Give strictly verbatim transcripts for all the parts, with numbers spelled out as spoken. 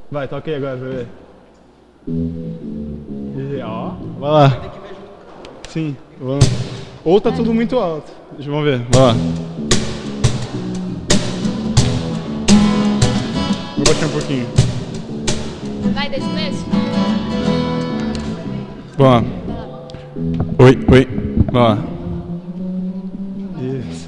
Vai, toca aí agora pra ver. E, ó, vai lá. Sim, vamos. Ou tá tudo muito alto. Deixa eu ver. Vai lá. Vou baixar um pouquinho. Vai desse começo? Vamos lá. Oi, oi. Vamos lá. Isso.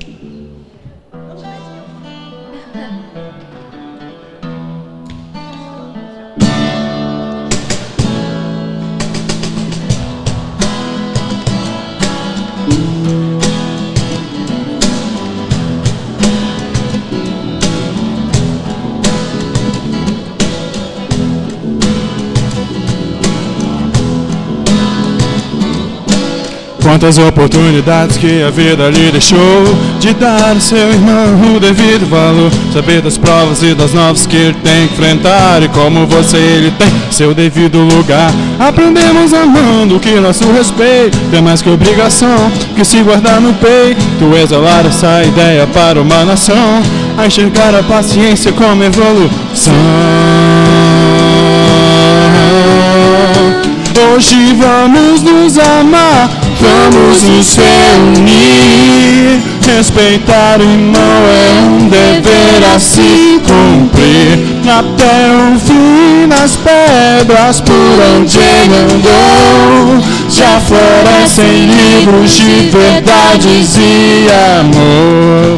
Quantas oportunidades que a vida lhe deixou de dar ao seu irmão o devido valor, saber das provas e das novas que ele tem que enfrentar e como você ele tem seu devido lugar. Aprendemos amando que nosso respeito tem mais que obrigação que se guardar no peito, exalar essa ideia para uma nação, a enxergar a paciência como evolução. Hoje vamos nos amar, vamos nos reunir. Respeitar o irmão é um dever a se cumprir. Até o fim nas pedras por onde ele andou, já florescem livros de verdades e amor.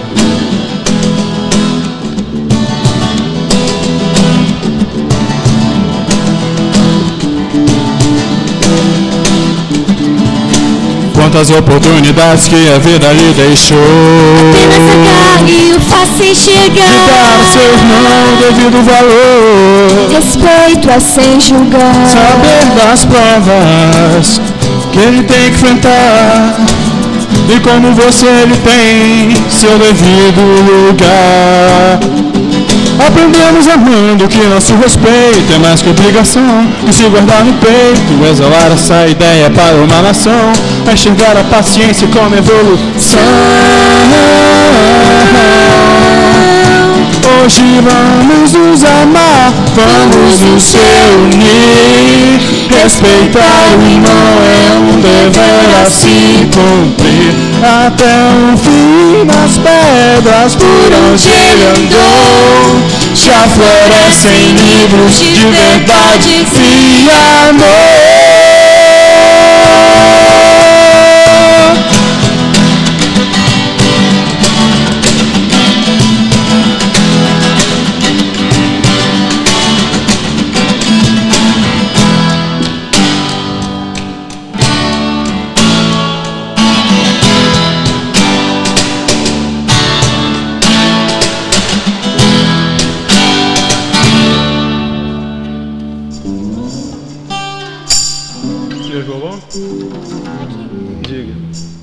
Quantas oportunidades que a vida lhe deixou, apenas sacar e o faça enxergar, de dar ao seu irmão o devido valor, respeito a sem julgar, saber das provas que ele tem que enfrentar e como você ele tem seu devido lugar. Aprendemos amando que nosso respeito é mais que obrigação que se guardar no peito, exalar essa ideia para uma nação, enxergar a paciência como evolução. Hoje vamos nos amar, vamos nos reunir. Respeitar o irmão é um dever a se cumprir. Até o fim nas pedras por onde ele andou, já florescem livros de verdade e amor. Diga.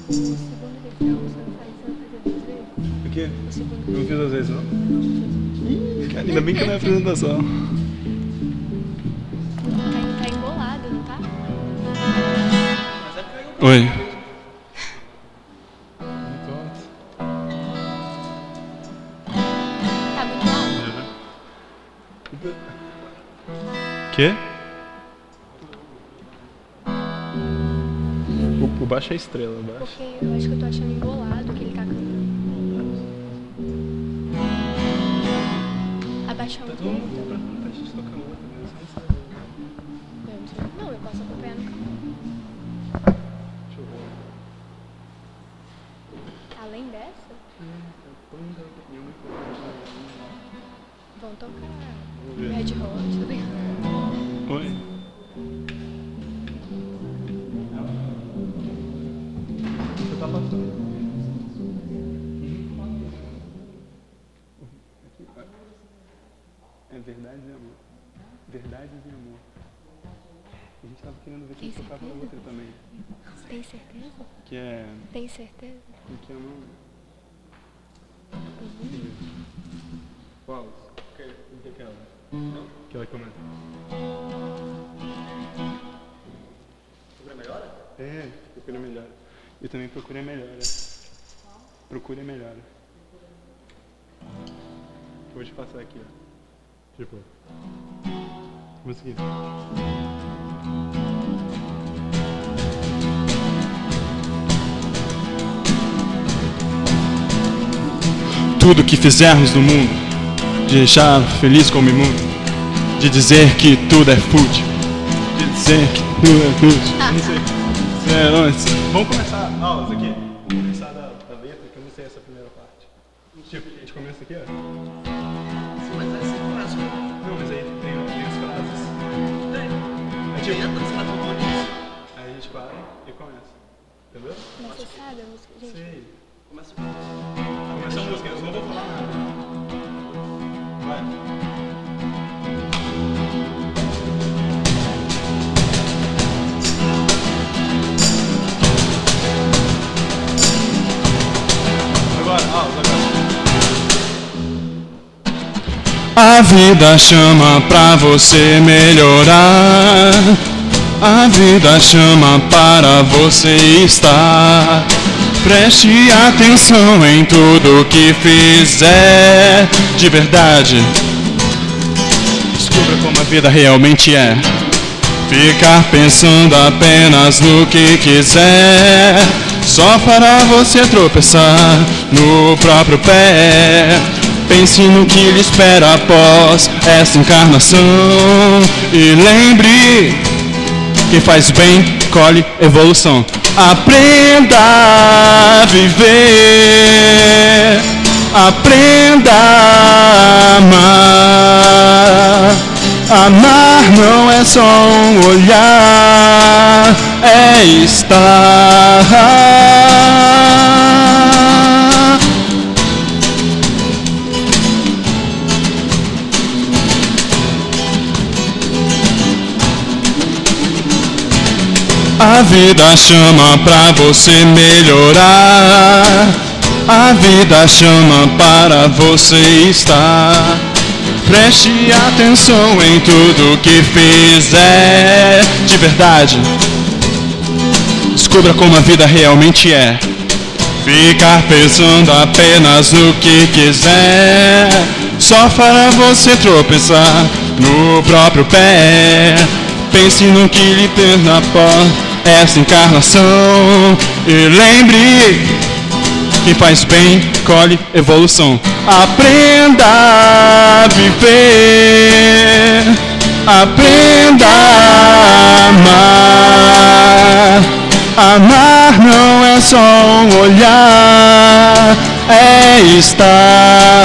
O quê? Não fiz às vezes, não? Cara, ainda bem que não é apresentação. Tá embolado, não tá? Oi. Tá muito alto? Quê? O, o baixo é estrela, o baixo. Porque eu acho que eu tô achando embolado que ele tá cantando. Abaixar um pouco. Pra gente tocar outra, né? Não, eu posso acompanhar no canal. Deixa eu ver. Além dessa, vão tocar Red Hot, tá ligado? Oi? Você tá passando. É Verdades e Amor. Verdades e Amor. A gente tava querendo ver se a gente tocava outra também. Tem certeza? Que é... Tem certeza? Como que é o nome? Qual? Que é aquela? Aquela que começa. Procura melhor? É, procura melhor. Eu também procurei melhor. Procure melhor. Vou te passar aqui, ó. Tipo. Começa aqui. Tudo que fizermos no mundo, de deixar feliz como imundo, de dizer que tudo é fútil, de dizer que tudo é fútil. Não sei. É, não, é, vamos começar aulas aqui. Vamos começar da, da letra, que eu não sei essa primeira parte. Tipo, a gente começa aqui, ó. Sim, mas essa é frase. Não, mas aí tem, tem as frases. Tem. É tipo, Tem as patrimônios. aí a gente para e começa. Entendeu? Mas você sabe a música? Gente, Sei. Começa Começa a música, eu não vou falar nada. Vai. Agora, ah, agora. A vida chama pra você melhorar. A vida chama para você estar. Preste atenção em tudo que fizer de verdade. Descubra como a vida realmente é. Ficar pensando apenas no que quiser, só para você tropeçar no próprio pé. Pense no que lhe espera após essa encarnação e lembre que faz bem, colhe evolução. Aprenda a viver, aprenda a amar. Amar não é só um olhar, é estar. A vida chama pra você melhorar. A vida chama para você estar. Preste atenção em tudo que fizer de verdade. Descubra como a vida realmente é. Ficar pensando apenas no que quiser, só para você tropeçar no próprio pé. Pense no que lhe tem após essa encarnação e lembre que faz bem, colhe evolução. Aprenda a viver, aprenda a amar. Amar não é só um olhar, é estar.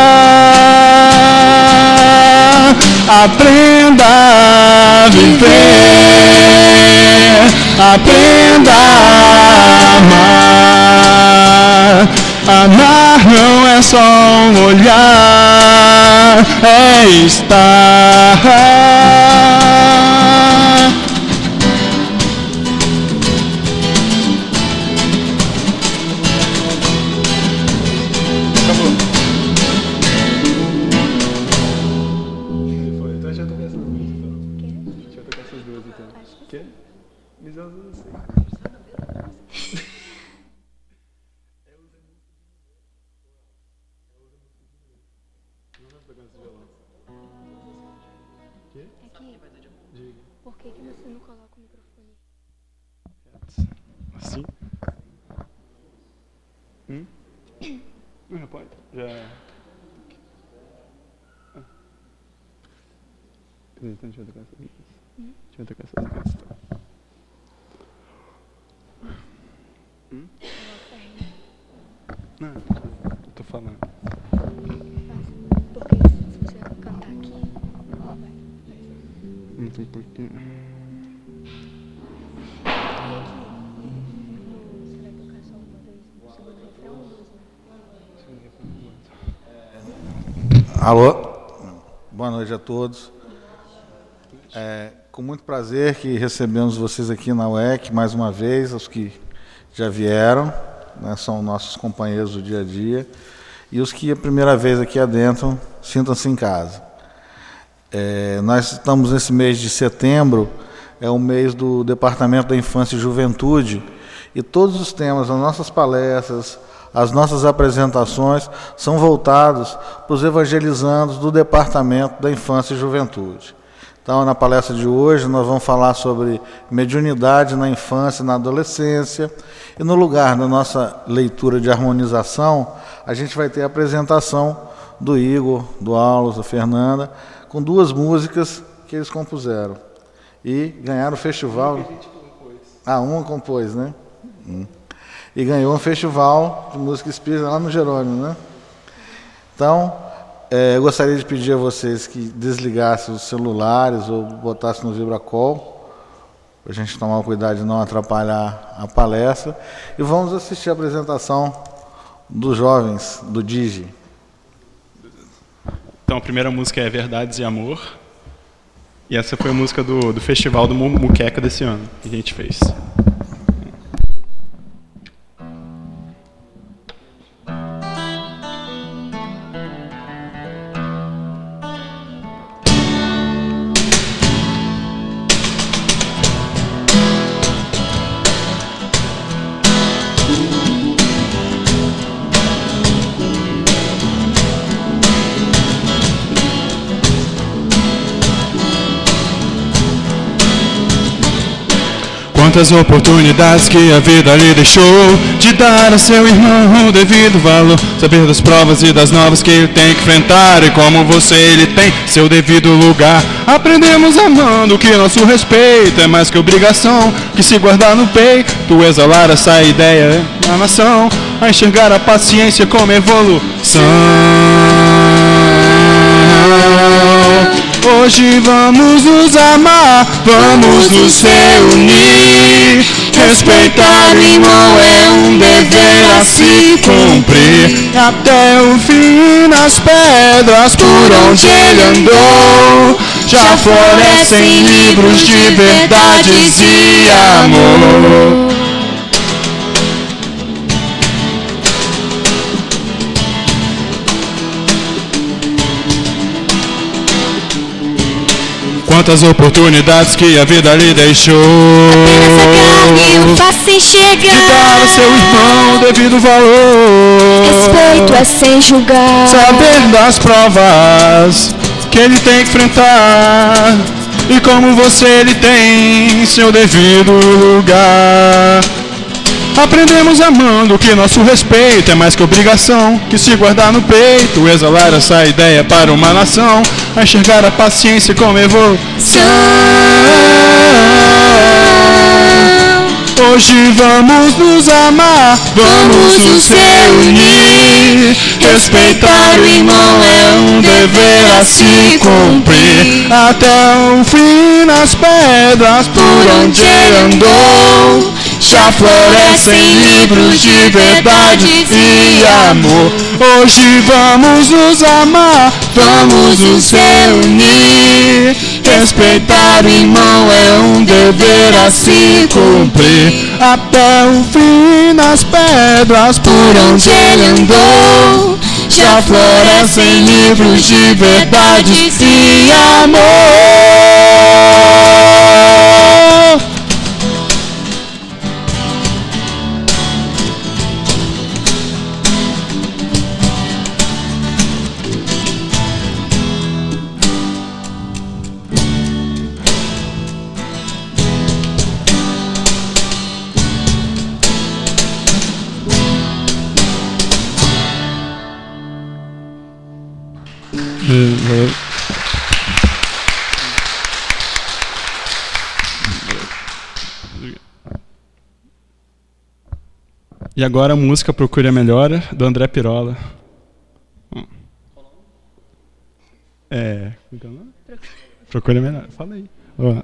Aprenda a viver, aprenda a amar. Amar não é só um olhar, é estar. Acabou. Foi, então a gente vai tocar essas duas então. quer? A gente vai tocar essas duas então. Acho que Quer? Mas eu não sei. Aqui, Diga. por que que você não coloca o microfone? Assim? Hum? Não, já pode? Já. Ah. Então a gente vai tocar essas duas. A gente vai tocar essas duas então. Hum? Coloca perninha. Não, eu tô falando. Porque se você cantar aqui, vai. Não tem porquê. E aqui, você vai tocar só uma vez no segundo refrão ou duas? Alô, boa noite a todos. É, com muito prazer que recebemos vocês aqui na U E C mais uma vez, os que já vieram, né, são nossos companheiros do dia a dia, e os que a primeira vez aqui adentro, sintam-se em casa. É, nós estamos nesse mês de setembro, é o mês do Departamento da Infância e Juventude, e todos os temas, as nossas palestras, as nossas apresentações são voltados para os evangelizandos do Departamento da Infância e Juventude. Então, na palestra de hoje, nós vamos falar sobre mediunidade na infância e na adolescência. E no lugar da nossa leitura de harmonização, a gente vai ter a apresentação do Igor, do Aulos, da Fernanda, com duas músicas que eles compuseram. E ganharam o festival. Ah, uma compôs, né? Hum. E ganhou um festival de música espírita lá no Jerônimo, né? Então, é, eu gostaria de pedir a vocês que desligassem os celulares ou botassem no vibracol, para a gente tomar cuidado de não atrapalhar a palestra. E vamos assistir a apresentação dos jovens do Digi. Então, a primeira música é Verdades e Amor. E essa foi a música do, do festival do Muqueca desse ano, que a gente fez. Quantas oportunidades que a vida lhe deixou de dar a seu irmão o devido valor, saber das provas e das novas que ele tem que enfrentar e como você ele tem seu devido lugar. Aprendemos amando que nosso respeito é mais que obrigação, que se guardar no peito, exalar essa ideia na nação, a enxergar a paciência como evolução. Hoje vamos nos amar, vamos nos reunir. Respeitar o irmão é um dever a se cumprir. Até o fim nas pedras por onde ele andou, já florescem livros de verdades e amor. Quantas oportunidades que a vida lhe deixou, apenas agarre o faça enxergar, de dar ao seu irmão o devido valor, respeito é sem julgar, saber das provas que ele tem que enfrentar e como você ele tem seu devido lugar. Aprendemos amando que nosso respeito é mais que obrigação, que se guardar no peito, exalar essa ideia para uma nação, a enxergar a paciência como evolução. Hoje vamos nos amar, vamos nos reunir. Respeitar o irmão é um dever a se cumprir. Até o fim nas pedras por onde ele andou, já florescem livros de verdade e amor. Hoje vamos nos amar, vamos nos reunir. Respeitar o irmão é um dever a se cumprir. Até o fim nas pedras por onde ele andou, já florescem livros de verdade e amor. E agora a música Procure a Melhora, do André Pirola. É... Procure a Melhora. Fala aí. Oh.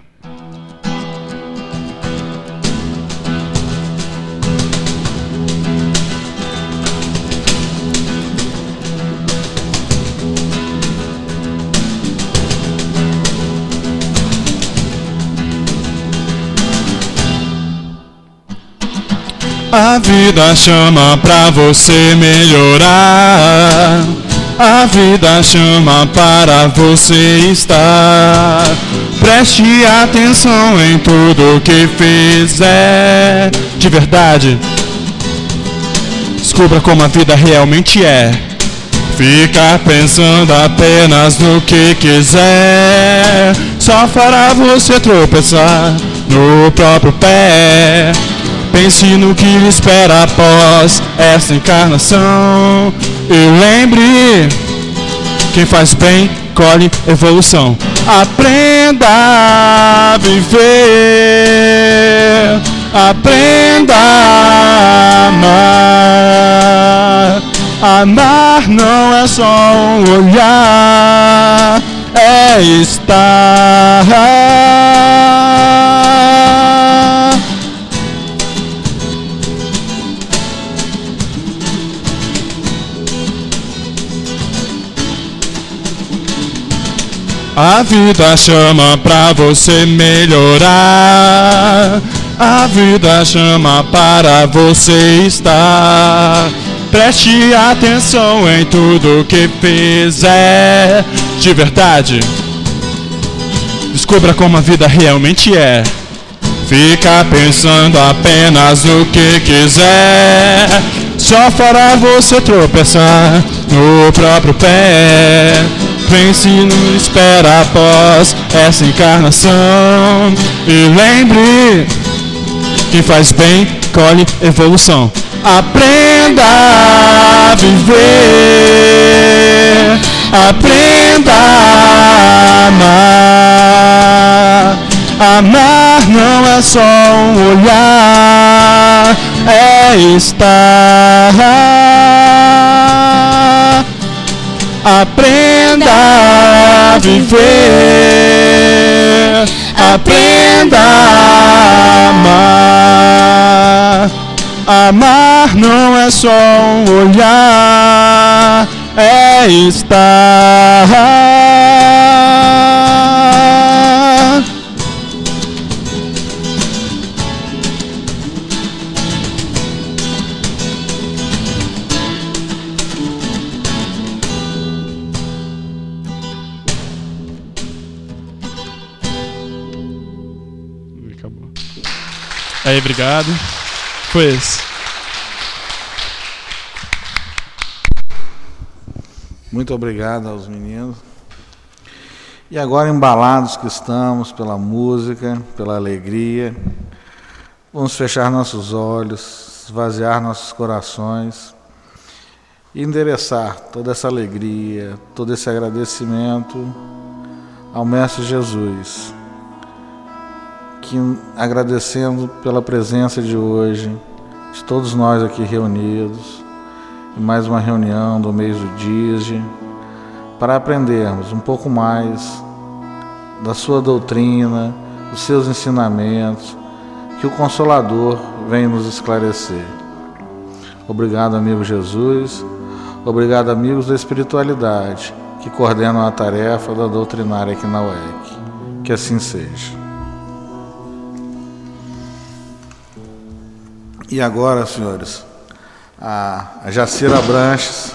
A vida chama pra você melhorar. A vida chama para você estar. Preste atenção em tudo que fizer. De verdade, descubra como a vida realmente é. Fica pensando apenas no que quiser. só fará você tropeçar no próprio pé. Pense no que lhe espera após esta encarnação. E lembre, quem faz bem colhe evolução. Aprenda a viver, aprenda a amar. Amar não é só um olhar, é estar. A vida chama pra você melhorar. A vida chama para você estar. Preste atenção em tudo que fizer. De verdade, descubra como a vida realmente é. Fica pensando apenas no que quiser, só fará você tropeçar no próprio pé. Pense no espera após essa encarnação. E lembre, quem faz bem colhe evolução. Aprenda a viver, aprenda a amar. Amar não é só um olhar, é estar. Aprenda a viver, aprenda a amar. Amar não é só um olhar, é estar. Acabou. Aí, obrigado. Foi esse. Muito obrigado aos meninos. E agora, embalados que estamos pela música, pela alegria, vamos fechar nossos olhos, esvaziar nossos corações e endereçar toda essa alegria, todo esse agradecimento ao Mestre Jesus, que, agradecendo pela presença de hoje, de todos nós aqui reunidos, em mais uma reunião do mês do Dízimo, para aprendermos um pouco mais da sua doutrina, dos seus ensinamentos, que o Consolador vem nos esclarecer. Obrigado, amigo Jesus. Obrigado, amigos da espiritualidade, que coordenam a tarefa da doutrinária aqui na U E C. Que assim seja. E agora, senhores, a Jacira Branches,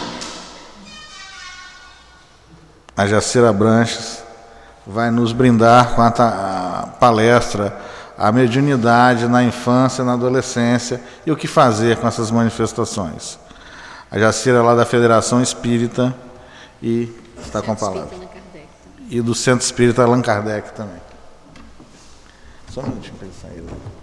a Jacira Branches vai nos brindar com a, a palestra A Mediunidade na Infância e na Adolescência e o que fazer com essas manifestações. A Jacira é lá da Federação Espírita e está com a palavra. E do Centro Espírita Allan Kardec também. Só um minutinho para ele sair.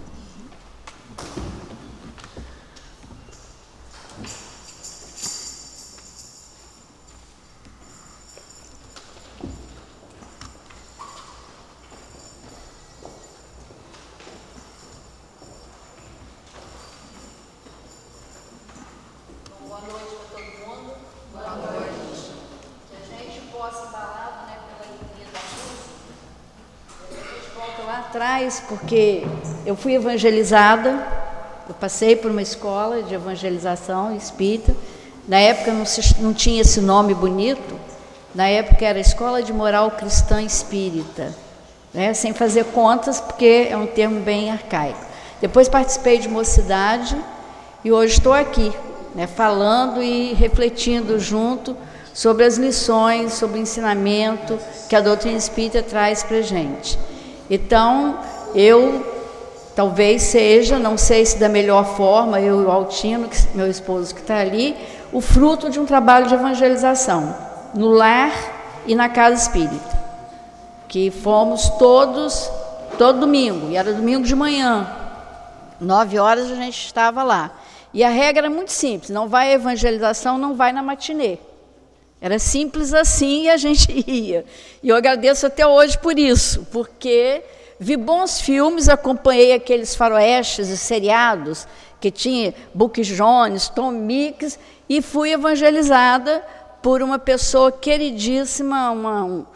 Atrás, porque eu fui evangelizada, eu passei por uma escola de evangelização espírita. Na época não, se, não tinha esse nome bonito, na época era Escola de Moral Cristã Espírita, né? Sem fazer contas, porque é um termo bem arcaico. Depois participei de mocidade e hoje estou aqui, né, falando e refletindo junto sobre as lições, sobre o ensinamento que a doutrina espírita traz para a gente. Então, eu talvez seja, não sei se da melhor forma, eu e o Altino, que, meu esposo que está ali, o fruto de um trabalho de evangelização, no lar e na casa espírita, que fomos todos, todo domingo, e era domingo de manhã, nove horas a gente estava lá. E a regra era muito simples, não vai à evangelização, não vai na matinê. Era simples assim e a gente ia. E eu agradeço até hoje por isso, porque vi bons filmes, acompanhei aqueles faroestes e seriados que tinha Buck Jones, Tom Mix, e fui evangelizada por uma pessoa queridíssima, uma,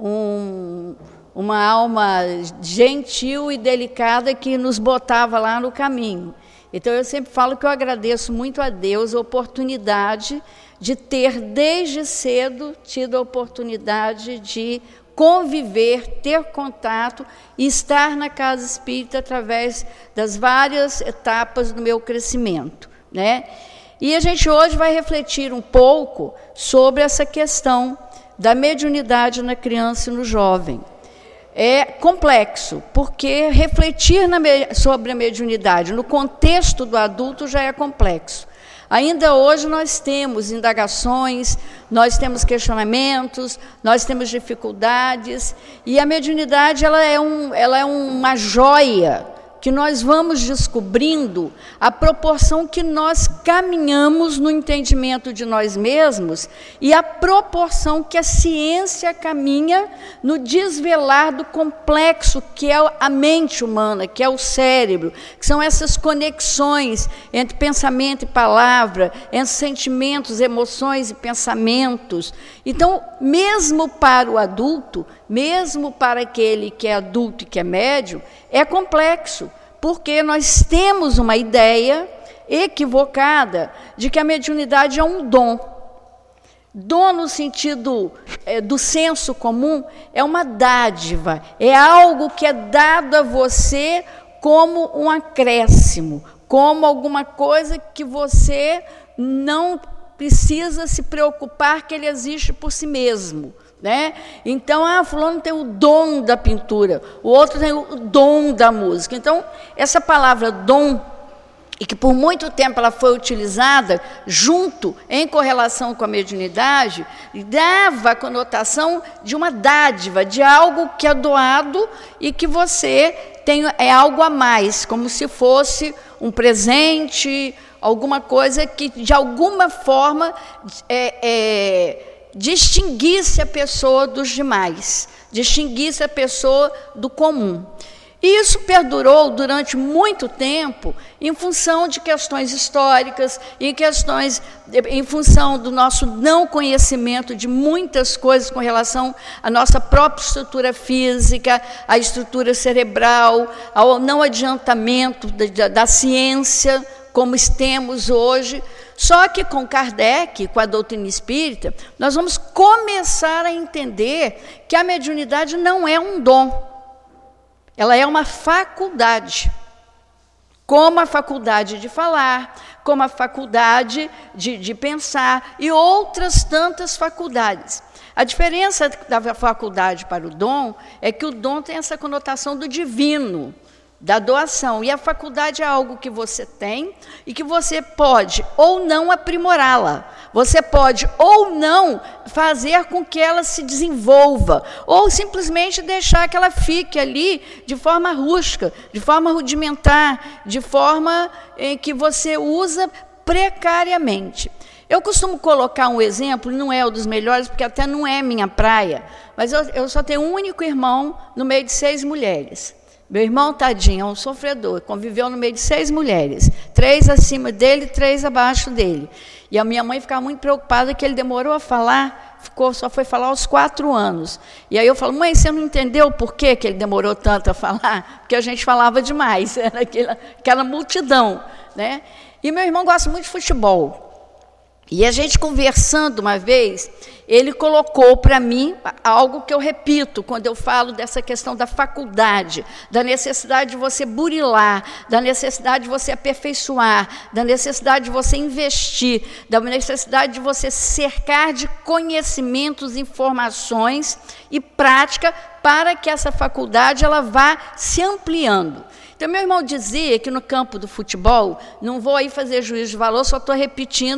um, uma alma gentil e delicada que nos botava lá no caminho. Então, eu sempre falo que eu agradeço muito a Deus a oportunidade de ter, desde cedo, tido a oportunidade de conviver, ter contato e estar na casa espírita através das várias etapas do meu crescimento, né? E a gente hoje vai refletir um pouco sobre essa questão da mediunidade na criança e no jovem. É complexo, porque refletir na, sobre a mediunidade no contexto do adulto já é complexo. Ainda hoje nós temos indagações, nós temos questionamentos, nós temos dificuldades, e a mediunidade ela é, um, ela é uma joia que nós vamos descobrindo à proporção que nós caminhamos no entendimento de nós mesmos e à proporção que a ciência caminha no desvelar do complexo que é a mente humana, que é o cérebro, que são essas conexões entre pensamento e palavra, entre sentimentos, emoções e pensamentos. Então, mesmo para o adulto, mesmo para aquele que é adulto e que é médium, é complexo, porque nós temos uma ideia equivocada de que a mediunidade é um dom. Dom, no sentido é, do senso comum, é uma dádiva, é algo que é dado a você como um acréscimo, como alguma coisa que você não precisa se preocupar que ele existe por si mesmo. Né? Então, ah, fulano tem o dom da pintura, o outro tem o dom da música. Então, essa palavra dom, e que por muito tempo ela foi utilizada junto, em correlação com a mediunidade, dava a conotação de uma dádiva, de algo que é doado e que você tem, é algo a mais, como se fosse um presente, alguma coisa que, de alguma forma, é... é distinguisse a pessoa dos demais, distinguisse a pessoa do comum. E isso perdurou durante muito tempo em função de questões históricas, em questões, em função do nosso não conhecimento de muitas coisas com relação à nossa própria estrutura física, à estrutura cerebral, ao não adiantamento da, da ciência, como temos hoje. Só que com Kardec, com a doutrina espírita, nós vamos começar a entender que a mediunidade não é um dom, ela é uma faculdade, como a faculdade de falar, como a faculdade de, de pensar e outras tantas faculdades. A diferença da faculdade para o dom é que o dom tem essa conotação do divino, da doação, e a faculdade é algo que você tem e que você pode ou não aprimorá-la, você pode ou não fazer com que ela se desenvolva, ou simplesmente deixar que ela fique ali de forma rústica, de forma rudimentar, de forma em que você usa precariamente. Eu costumo colocar um exemplo, não é um dos melhores, porque até não é minha praia, mas eu, eu só tenho um único irmão no meio de seis mulheres. Meu irmão, tadinho, é um sofredor, conviveu no meio de seis mulheres, três acima dele, três abaixo dele. E a minha mãe ficava muito preocupada que ele demorou a falar, ficou, só foi falar aos quatro anos. E aí eu falo, mãe, você não entendeu por que que ele demorou tanto a falar? Porque a gente falava demais, era aquela, aquela multidão, né? E meu irmão gosta muito de futebol. E a gente conversando uma vez, ele colocou para mim algo que eu repito quando eu falo dessa questão da faculdade, da necessidade de você burilar, da necessidade de você aperfeiçoar, da necessidade de você investir, da necessidade de você cercar de conhecimentos, informações e prática para que essa faculdade ela vá se ampliando. Então, meu irmão dizia que no campo do futebol, não vou aí fazer juízo de valor, só estou repetindo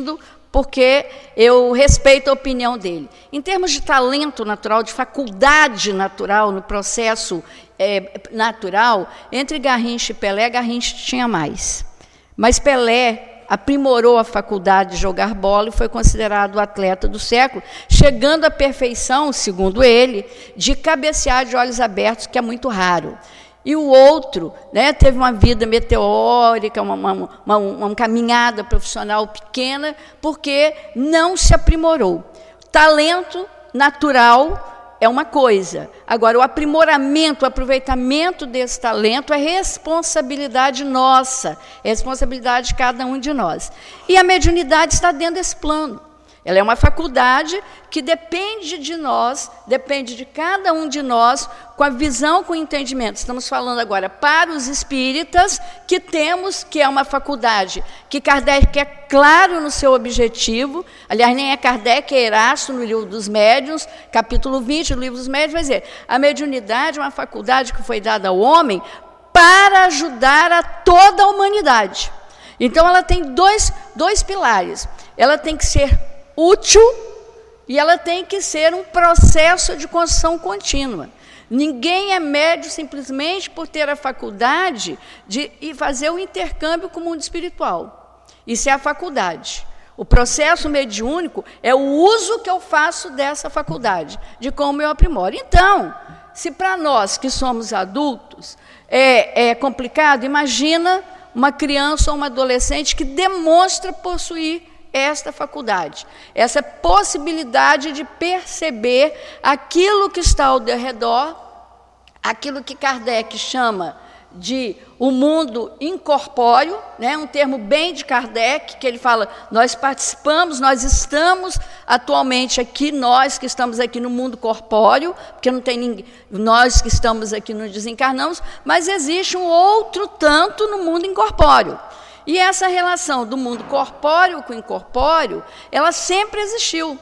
porque eu respeito a opinião dele. Em termos de talento natural, de faculdade natural, no processo é, natural, entre Garrincha e Pelé, Garrincha tinha mais. Mas Pelé aprimorou a faculdade de jogar bola e foi considerado o atleta do século, chegando à perfeição, segundo ele, de cabecear de olhos abertos, que é muito raro. E o outro, né, teve uma vida meteórica, uma, uma, uma, uma caminhada profissional pequena, porque não se aprimorou. Talento natural é uma coisa. Agora, o aprimoramento, o aproveitamento desse talento é responsabilidade nossa, é responsabilidade de cada um de nós. E a mediunidade está dentro desse plano. Ela é uma faculdade que depende de nós, depende de cada um de nós, com a visão, com o entendimento. Estamos falando agora para os espíritas, que temos, que é uma faculdade, que Kardec é claro no seu objetivo, aliás, nem é Kardec, é Erasto, no livro dos médiuns, capítulo vinte do livro dos médiuns, vai dizer, a mediunidade é uma faculdade que foi dada ao homem para ajudar a toda a humanidade. Então, ela tem dois, dois pilares. Ela tem que ser útil e ela tem que ser um processo de construção contínua. Ninguém é médio simplesmente por ter a faculdade de ir fazer o intercâmbio com o mundo espiritual. Isso é a faculdade. O processo mediúnico é o uso que eu faço dessa faculdade, de como eu aprimoro. Então, se para nós que somos adultos é, é complicado, imagina uma criança ou uma adolescente que demonstra possuir esta faculdade, essa possibilidade de perceber aquilo que está ao redor, aquilo que Kardec chama de o mundo incorpóreo, né, um termo bem de Kardec, que ele fala, nós participamos, nós estamos atualmente aqui, nós que estamos aqui no mundo corpóreo, porque não tem ninguém, nós que estamos aqui não desencarnamos, mas existe um outro tanto no mundo incorpóreo. E essa relação do mundo corpóreo com incorpóreo, ela sempre existiu,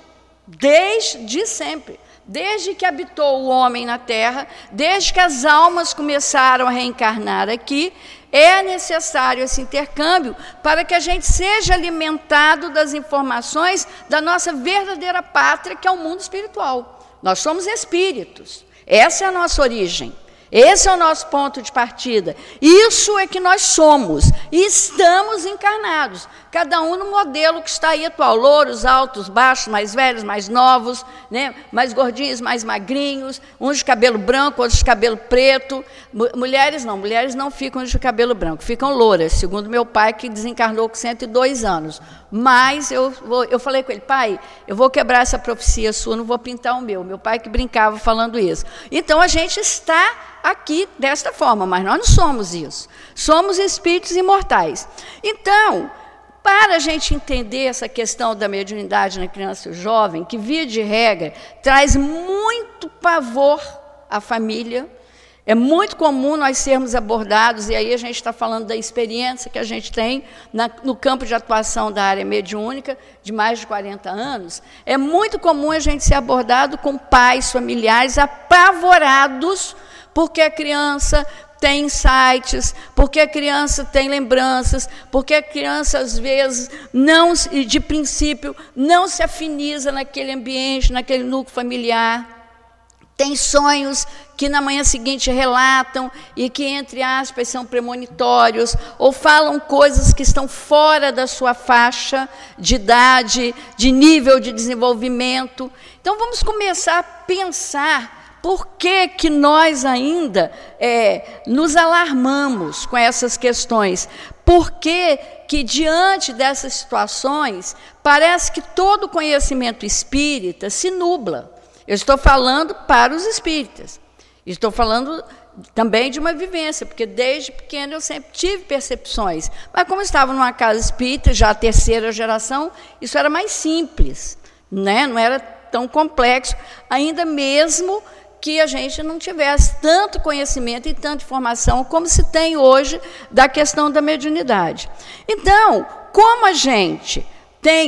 desde sempre. Desde que habitou o homem na Terra, desde que as almas começaram a reencarnar aqui, é necessário esse intercâmbio para que a gente seja alimentado das informações da nossa verdadeira pátria, que é o mundo espiritual. Nós somos espíritos, essa é a nossa origem. Esse é o nosso ponto de partida. Isso é que nós somos e estamos encarnados, cada um no modelo que está aí atual, louros, altos, baixos, mais velhos, mais novos, né? Mais gordinhos, mais magrinhos, uns de cabelo branco, outros de cabelo preto. Mulheres não, mulheres não ficam de cabelo branco, ficam louras, segundo meu pai, que desencarnou com cento e dois anos. Mas eu, vou, eu falei com ele, pai, eu vou quebrar essa profecia sua, não vou pintar o meu. Meu pai que brincava falando isso. Então, a gente está aqui desta forma, mas nós não somos isso. Somos espíritos imortais. Então, para a gente entender essa questão da mediunidade na criança e jovem, que, via de regra, traz muito pavor à família, é muito comum nós sermos abordados, e aí a gente está falando da experiência que a gente tem na, no campo de atuação da área mediúnica, de mais de quarenta anos, é muito comum a gente ser abordado com pais, familiares apavorados, porque a criança tem insights, porque a criança tem lembranças, porque a criança, às vezes, não, de princípio, não se afiniza naquele ambiente, naquele núcleo familiar. Tem sonhos que na manhã seguinte relatam e que, entre aspas, são premonitórios, ou falam coisas que estão fora da sua faixa de idade, de nível de desenvolvimento. Então, vamos começar a pensar por que que nós ainda é, nos alarmamos com essas questões. Por que que, diante dessas situações, parece que todo conhecimento espírita se nubla. Eu estou falando para os espíritas. Estou falando também de uma vivência, porque desde pequeno eu sempre tive percepções. Mas como eu estava numa casa espírita, já a terceira geração, isso era mais simples, né? Não era tão complexo, ainda mesmo que a gente não tivesse tanto conhecimento e tanta informação como se tem hoje da questão da mediunidade. Então, como a gente tem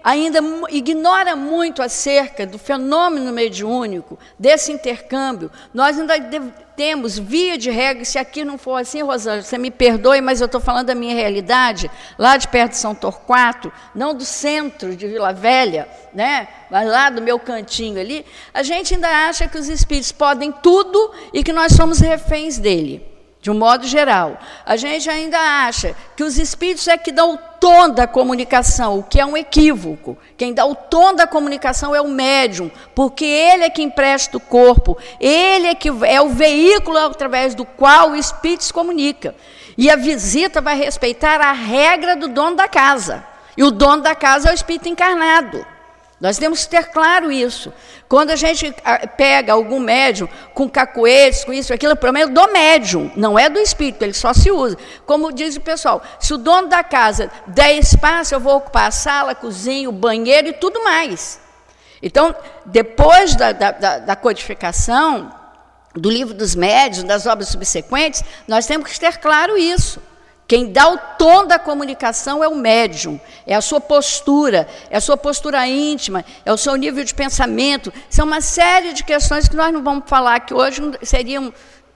ainda ignora muito acerca do fenômeno mediúnico, desse intercâmbio. Nós ainda temos, via de regra, se aqui não for assim, Rosângela, você me perdoe, mas eu estou falando da minha realidade, lá de perto de São Torquato, não do centro de Vila Velha, né? Mas lá do meu cantinho ali, a gente ainda acha que os espíritos podem tudo e que nós somos reféns dele. De um modo geral, a gente ainda acha que os espíritos é que dão o tom da comunicação, o que é um equívoco. Quem dá o tom da comunicação é o médium, porque ele é que empresta o corpo, ele é que é o veículo através do qual o espírito se comunica. E a visita vai respeitar a regra do dono da casa. E o dono da casa é o espírito encarnado. Nós temos que ter claro isso. Quando a gente pega algum médium com cacoetes, com isso, aquilo, o problema é do médium, não é do espírito, ele só se usa. Como diz o pessoal, se o dono da casa der espaço, eu vou ocupar a sala, a cozinha, o banheiro e tudo mais. Então, depois da, da, da codificação do livro dos médiuns, das obras subsequentes, nós temos que ter claro isso. Quem dá o tom da comunicação é o médium, é a sua postura, é a sua postura íntima, é o seu nível de pensamento. São uma série de questões que nós não vamos falar aqui hoje, seriam,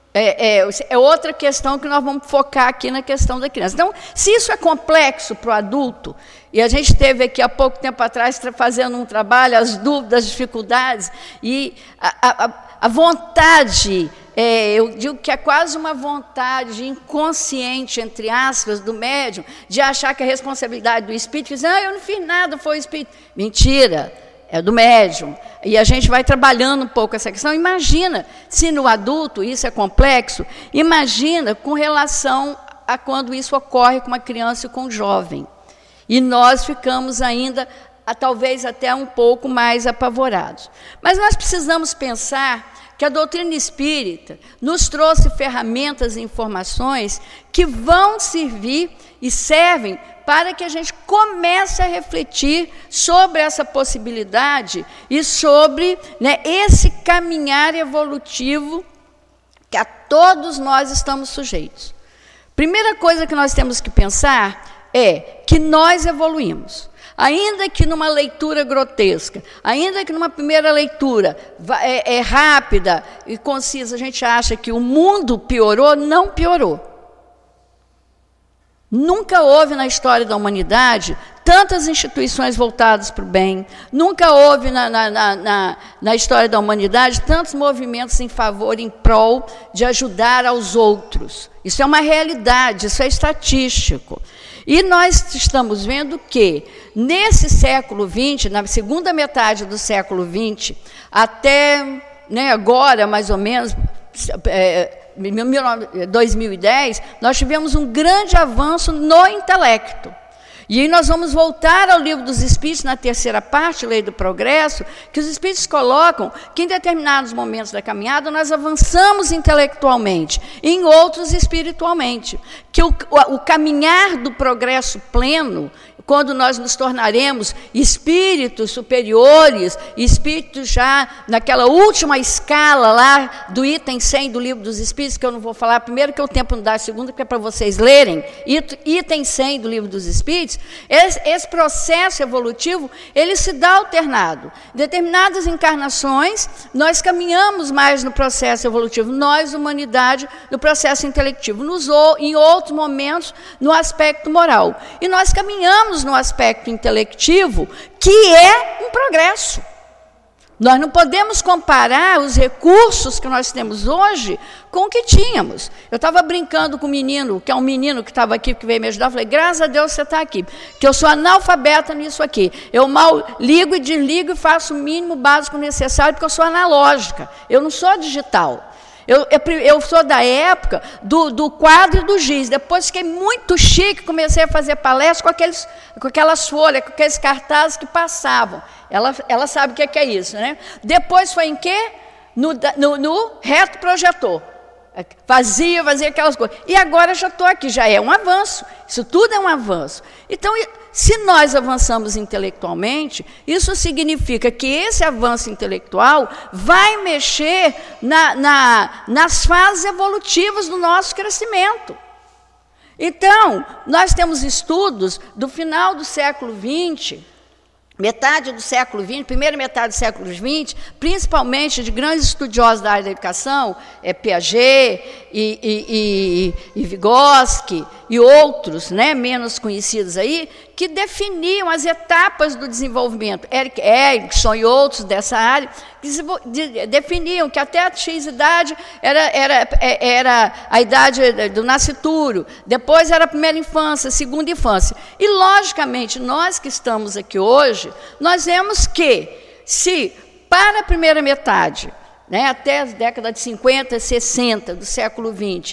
é, é, é outra questão que nós vamos focar aqui na questão da criança. Então, se isso é complexo para o adulto, e a gente teve aqui há pouco tempo atrás fazendo um trabalho, as dúvidas, as dificuldades, e a, a, a vontade... É, eu digo que é quase uma vontade inconsciente, entre aspas, do médium, de achar que a responsabilidade do espírito, diz, ah, eu não fiz nada, foi o espírito. Mentira, é do médium. E a gente vai trabalhando um pouco essa questão. Imagina, se no adulto isso é complexo, imagina com relação a quando isso ocorre com uma criança e com um jovem. E nós ficamos ainda, talvez até um pouco mais apavorados. Mas nós precisamos pensar que a doutrina espírita nos trouxe ferramentas e informações que vão servir e servem para que a gente comece a refletir sobre essa possibilidade e sobre, né, esse caminhar evolutivo que a todos nós estamos sujeitos. Primeira coisa que nós temos que pensar é que nós evoluímos. Ainda que numa leitura grotesca, ainda que numa primeira leitura é, é rápida e concisa, a gente acha que o mundo piorou, não piorou. Nunca houve na história da humanidade tantas instituições voltadas para o bem, nunca houve na, na, na, na história da humanidade tantos movimentos em favor, em prol de ajudar aos outros. Isso é uma realidade, isso é estatístico. E nós estamos vendo que, nesse século vinte, na segunda metade do século vinte, até, né, agora, mais ou menos, é, dois mil e dez, nós tivemos um grande avanço no intelecto. E aí nós vamos voltar ao Livro dos Espíritos, na terceira parte, Lei do Progresso, que os Espíritos colocam que em determinados momentos da caminhada nós avançamos intelectualmente, e em outros espiritualmente. Que o, o, o caminhar do progresso pleno, quando nós nos tornaremos espíritos superiores, espíritos já naquela última escala lá do item cem do Livro dos Espíritos, que eu não vou falar primeiro, que o tempo não dá, segundo, que é para vocês lerem, item cem do Livro dos Espíritos, esse, esse processo evolutivo, ele se dá alternado. Em determinadas encarnações, nós caminhamos mais no processo evolutivo, nós, humanidade, no processo intelectivo, nos, em outros momentos, no aspecto moral. E nós caminhamos no aspecto intelectivo, que é um progresso. Nós não podemos comparar os recursos que nós temos hoje com o que tínhamos. Eu estava brincando com um menino, que é um menino que estava aqui, que veio me ajudar, eu falei, graças a Deus você está aqui, que eu sou analfabeta nisso aqui. Eu mal ligo e desligo e faço o mínimo básico necessário, porque eu sou analógica, eu não sou digital. Eu, eu, eu sou da época do, do quadro e do giz. Depois fiquei muito chique, comecei a fazer palestra com, aqueles, com aquelas folhas, com aqueles cartazes que passavam. Ela, ela sabe o que é isso, né? Depois foi em quê? No, no, no reto projetor. Fazia, fazia aquelas coisas. E agora já estou aqui, já é um avanço. Isso tudo é um avanço. Então, se nós avançamos intelectualmente, isso significa que esse avanço intelectual vai mexer na, na, nas fases evolutivas do nosso crescimento. Então, nós temos estudos do final do século vinte, metade do século vinte, primeira metade do século vinte, principalmente de grandes estudiosos da área da educação, é, Piaget e, e, e, e Vygotsky e outros, né, menos conhecidos aí, que definiam as etapas do desenvolvimento. Erik Erikson e outros dessa área que definiam que até a X idade era, era, era a idade do nascituro, depois era a primeira infância, a segunda infância. E, logicamente, nós que estamos aqui hoje, nós vemos que, se para a primeira metade, né, até as décadas de cinquenta, sessenta do século vinte,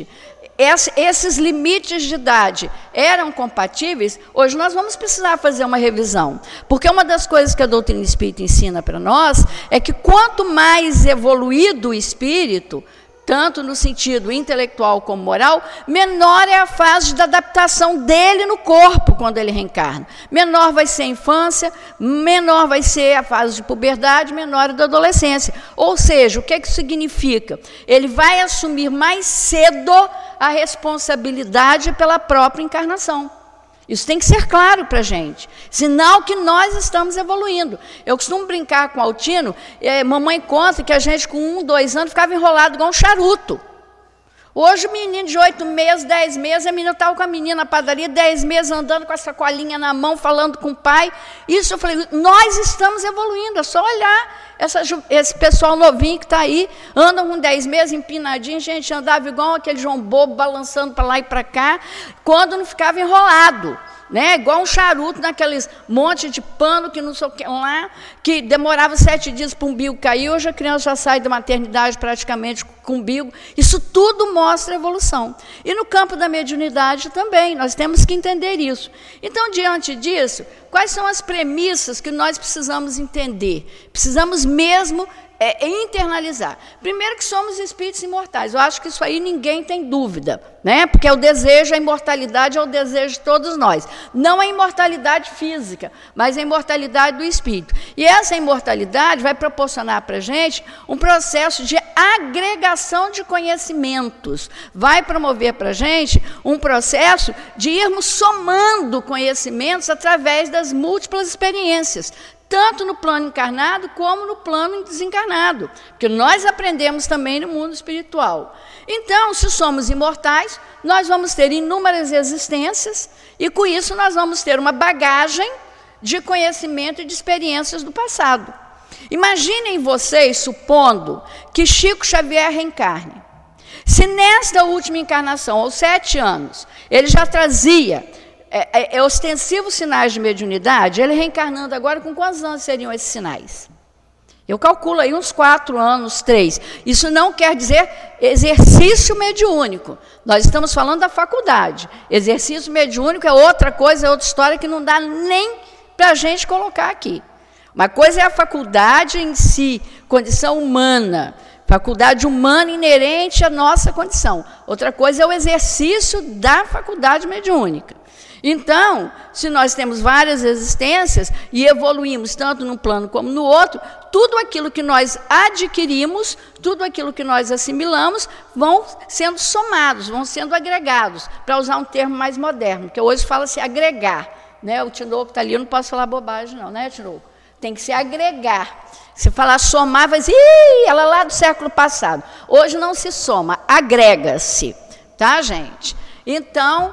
esses limites de idade eram compatíveis, hoje nós vamos precisar fazer uma revisão. Porque uma das coisas que a doutrina espírita ensina para nós é que quanto mais evoluído o espírito, tanto no sentido intelectual como moral, menor é a fase de adaptação dele no corpo quando ele reencarna. Menor vai ser a infância, menor vai ser a fase de puberdade, menor a da adolescência. Ou seja, o que, é que significa? Ele vai assumir mais cedo a responsabilidade pela própria encarnação. Isso tem que ser claro para a gente, sinal que nós estamos evoluindo. Eu costumo brincar com o Altino, é, mamãe conta que a gente com um, dois anos ficava enrolado igual um charuto. Hoje o menino de oito meses, dez meses, a menina estava com a menina na padaria, dez meses andando com a sacolinha na mão, falando com o pai. Isso eu falei, nós estamos evoluindo, é só olhar essa, esse pessoal novinho que está aí, andam com dez meses, empinadinho, gente andava igual aquele João Bobo, balançando para lá e para cá, quando não ficava enrolado. Né? Igual um charuto naqueles monte de pano que não sei o que lá, que demorava sete dias para o umbigo cair, hoje a criança já sai da maternidade praticamente com o umbigo. Isso tudo mostra evolução. E no campo da mediunidade também, nós temos que entender isso. Então, diante disso, quais são as premissas que nós precisamos entender? Precisamos mesmo É, é internalizar. Primeiro que somos espíritos imortais. Eu acho que isso aí ninguém tem dúvida, né? Porque é o desejo, a imortalidade é o desejo de todos nós. Não a imortalidade física, mas a imortalidade do espírito. E essa imortalidade vai proporcionar para a gente um processo de agregação de conhecimentos. Vai promover para a gente um processo de irmos somando conhecimentos através das múltiplas experiências, tanto no plano encarnado como no plano desencarnado, porque nós aprendemos também no mundo espiritual. Então, se somos imortais, nós vamos ter inúmeras existências e, com isso, nós vamos ter uma bagagem de conhecimento e de experiências do passado. Imaginem vocês, supondo que Chico Xavier reencarne. Se nesta última encarnação, aos sete anos, ele já trazia É, é, é ostensivos sinais de mediunidade, ele reencarnando agora, com quantos anos seriam esses sinais? Eu calculo aí uns quatro anos, três. Isso não quer dizer exercício mediúnico. Nós estamos falando da faculdade. Exercício mediúnico é outra coisa, é outra história que não dá nem para a gente colocar aqui. Uma coisa é a faculdade em si, condição humana, faculdade humana inerente à nossa condição. Outra coisa é o exercício da faculdade mediúnica. Então, se nós temos várias existências e evoluímos tanto num plano como no outro, tudo aquilo que nós adquirimos, tudo aquilo que nós assimilamos, vão sendo somados, vão sendo agregados, para usar um termo mais moderno, porque hoje fala-se agregar. Né? O Tinoco está ali, eu não posso falar bobagem não, né, Tinoco? Tem que se agregar. Se falar somar, vai dizer, ih, ela lá do século passado. Hoje não se soma, agrega-se. Tá, gente? Então,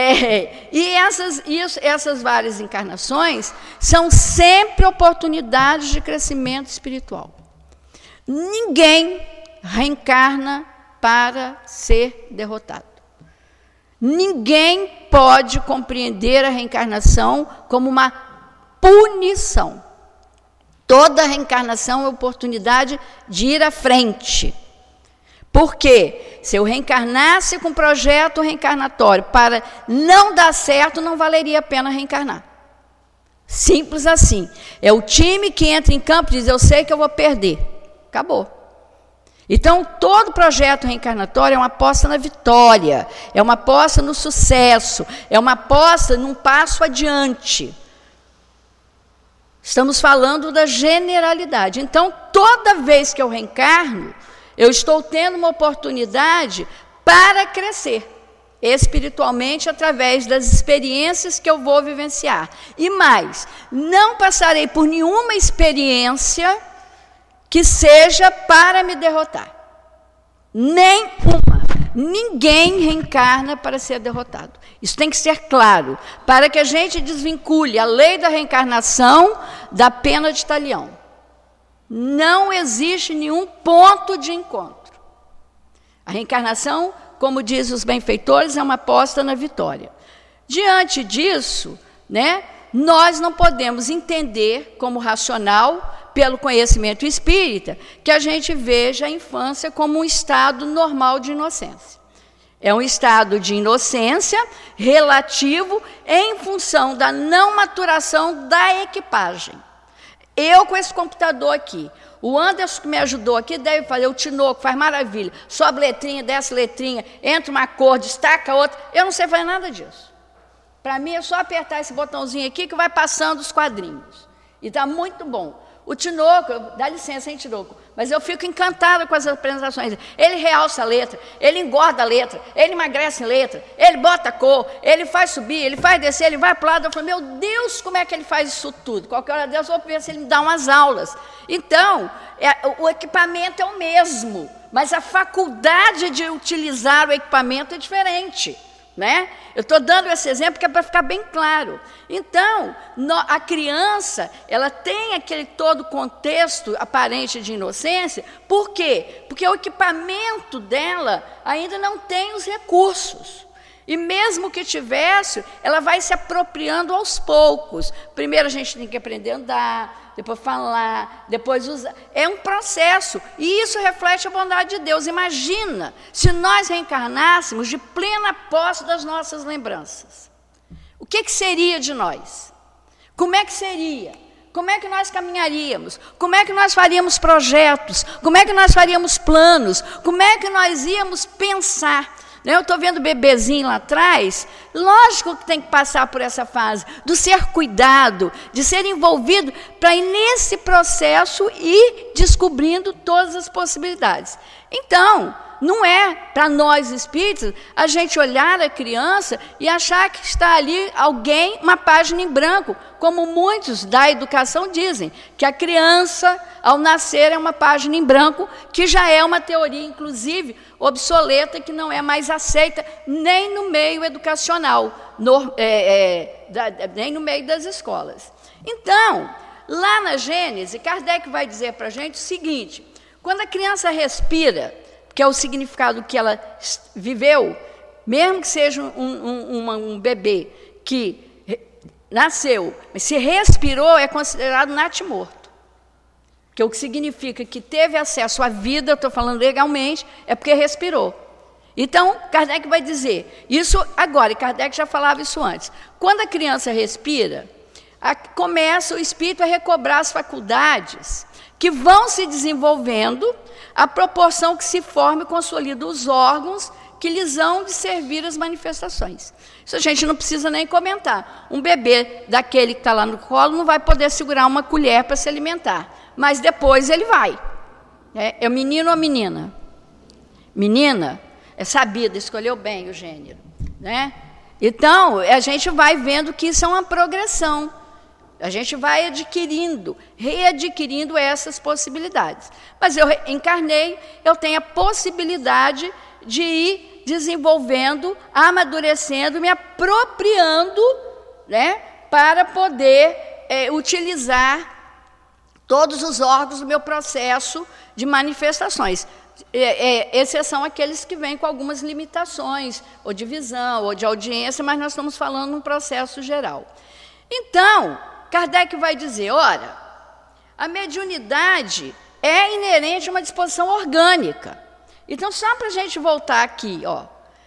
é, e essas, isso, essas várias encarnações são sempre oportunidades de crescimento espiritual. Ninguém reencarna para ser derrotado. Ninguém pode compreender a reencarnação como uma punição. Toda reencarnação é oportunidade de ir à frente. Porque se eu reencarnasse com um projeto reencarnatório para não dar certo, não valeria a pena reencarnar. Simples assim. É o time que entra em campo e diz, eu sei que eu vou perder. Acabou. Então, todo projeto reencarnatório é uma aposta na vitória, é uma aposta no sucesso, é uma aposta num passo adiante. Estamos falando da generalidade. Então, toda vez que eu reencarno, eu estou tendo uma oportunidade para crescer. espiritualmente através das experiências que eu vou vivenciar. E mais, não passarei por nenhuma experiência que seja para me derrotar. Nenhuma. Ninguém reencarna para ser derrotado. Isso tem que ser claro, para que a gente desvincule a lei da reencarnação da pena de talião. Não existe nenhum ponto de encontro. A reencarnação, como dizem os benfeitores, é uma aposta na vitória. Diante disso, né, nós não podemos entender como racional, pelo conhecimento espírita, que a gente veja a infância como um estado normal de inocência. É um estado de inocência relativo em função da não maturação da equipagem. Eu com esse computador aqui, o Anderson que me ajudou aqui deve fazer, o Tinoco faz maravilha, sobe letrinha, desce letrinha, entra uma cor, destaca outra, eu não sei fazer nada disso. Para mim é só apertar esse botãozinho aqui que vai passando os quadrinhos. E está muito bom. O Tinoco, dá licença, hein, Tinoco, mas eu fico encantada com as apresentações. Ele realça a letra, ele engorda a letra, ele emagrece a letra, ele bota cor, ele faz subir, ele faz descer, ele vai para o lado. Eu falo, meu Deus, como é que ele faz isso tudo? Qualquer hora Deus, eu vou ver se ele me dá umas aulas. Então, é, o equipamento é o mesmo, mas a faculdade de utilizar o equipamento é diferente. Né? Eu estou dando esse exemplo que é para ficar bem claro. Então, no, a criança, ela tem aquele todo contexto aparente de inocência. Por quê? Porque o equipamento dela ainda não tem os recursos. E mesmo que tivesse, ela vai se apropriando aos poucos. Primeiro a gente tem que aprender a andar, depois falar, depois usar. É um processo. E isso reflete a bondade de Deus. Imagina se nós reencarnássemos de plena posse das nossas lembranças. O que, que seria de nós? Como é que seria? Como é que nós caminharíamos? Como é que nós faríamos projetos? Como é que nós faríamos planos? Como é que nós íamos pensar? Eu estou vendo o bebezinho lá atrás, lógico que tem que passar por essa fase, do ser cuidado, de ser envolvido, para ir nesse processo e descobrindo todas as possibilidades. Então, não é para nós espíritas a gente olhar a criança e achar que está ali alguém, uma página em branco, como muitos da educação dizem, que a criança, ao nascer, é uma página em branco, que já é uma teoria, inclusive, obsoleta, que não é mais aceita nem no meio educacional, no, é, é, da, nem no meio das escolas. Então, lá na Gênese, Kardec vai dizer para a gente o seguinte: quando a criança respira, que é o significado que ela viveu, mesmo que seja um, um, uma, um bebê que nasceu, mas se respirou, é considerado natimorto. Que o que significa que teve acesso à vida, eu estou falando legalmente, é porque respirou. Então, Kardec vai dizer, isso agora, e Kardec já falava isso antes, quando a criança respira, a, começa o espírito a recobrar as faculdades que vão se desenvolvendo à proporção que se forma e consolida os órgãos que lhes hão de servir as manifestações. Isso a gente não precisa nem comentar. Um bebê daquele que está lá no colo não vai poder segurar uma colher para se alimentar, mas depois ele vai. É, é menino ou menina? Menina é sabida, escolheu bem o gênero. Né? Então, a gente vai vendo que isso é uma progressão. A gente vai adquirindo, readquirindo essas possibilidades. Mas eu encarnei, eu tenho a possibilidade de ir desenvolvendo, amadurecendo, me apropriando, né, para poder é, utilizar todos os órgãos do meu processo de manifestações. É, é, exceção aqueles que vêm com algumas limitações, ou de visão, ou de audiência, mas nós estamos falando num processo geral. Então, Kardec vai dizer, ora, a mediunidade é inerente a uma disposição orgânica. Então, só para a gente voltar aqui, ó,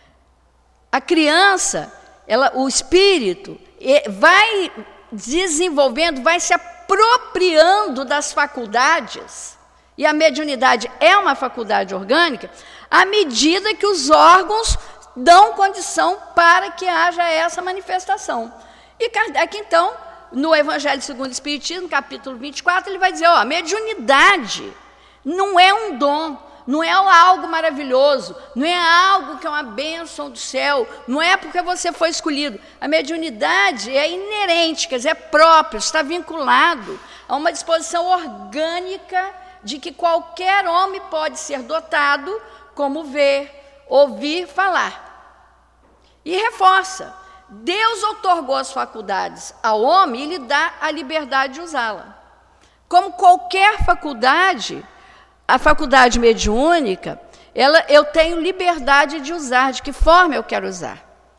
a criança, ela, o espírito, vai desenvolvendo, vai se apropriando das faculdades, e a mediunidade é uma faculdade orgânica, à medida que os órgãos dão condição para que haja essa manifestação. E Kardec, então, no Evangelho segundo o Espiritismo, capítulo vinte e quatro, ele vai dizer, ó, a mediunidade não é um dom, não é algo maravilhoso, não é algo que é uma bênção do céu, não é porque você foi escolhido. A mediunidade é inerente, quer dizer, é próprio, está vinculado a uma disposição orgânica de que qualquer homem pode ser dotado, como ver, ouvir, falar. E reforça, Deus outorgou as faculdades ao homem e lhe dá a liberdade de usá-la. Como qualquer faculdade, a faculdade mediúnica, ela, eu tenho liberdade de usar, de que forma eu quero usar,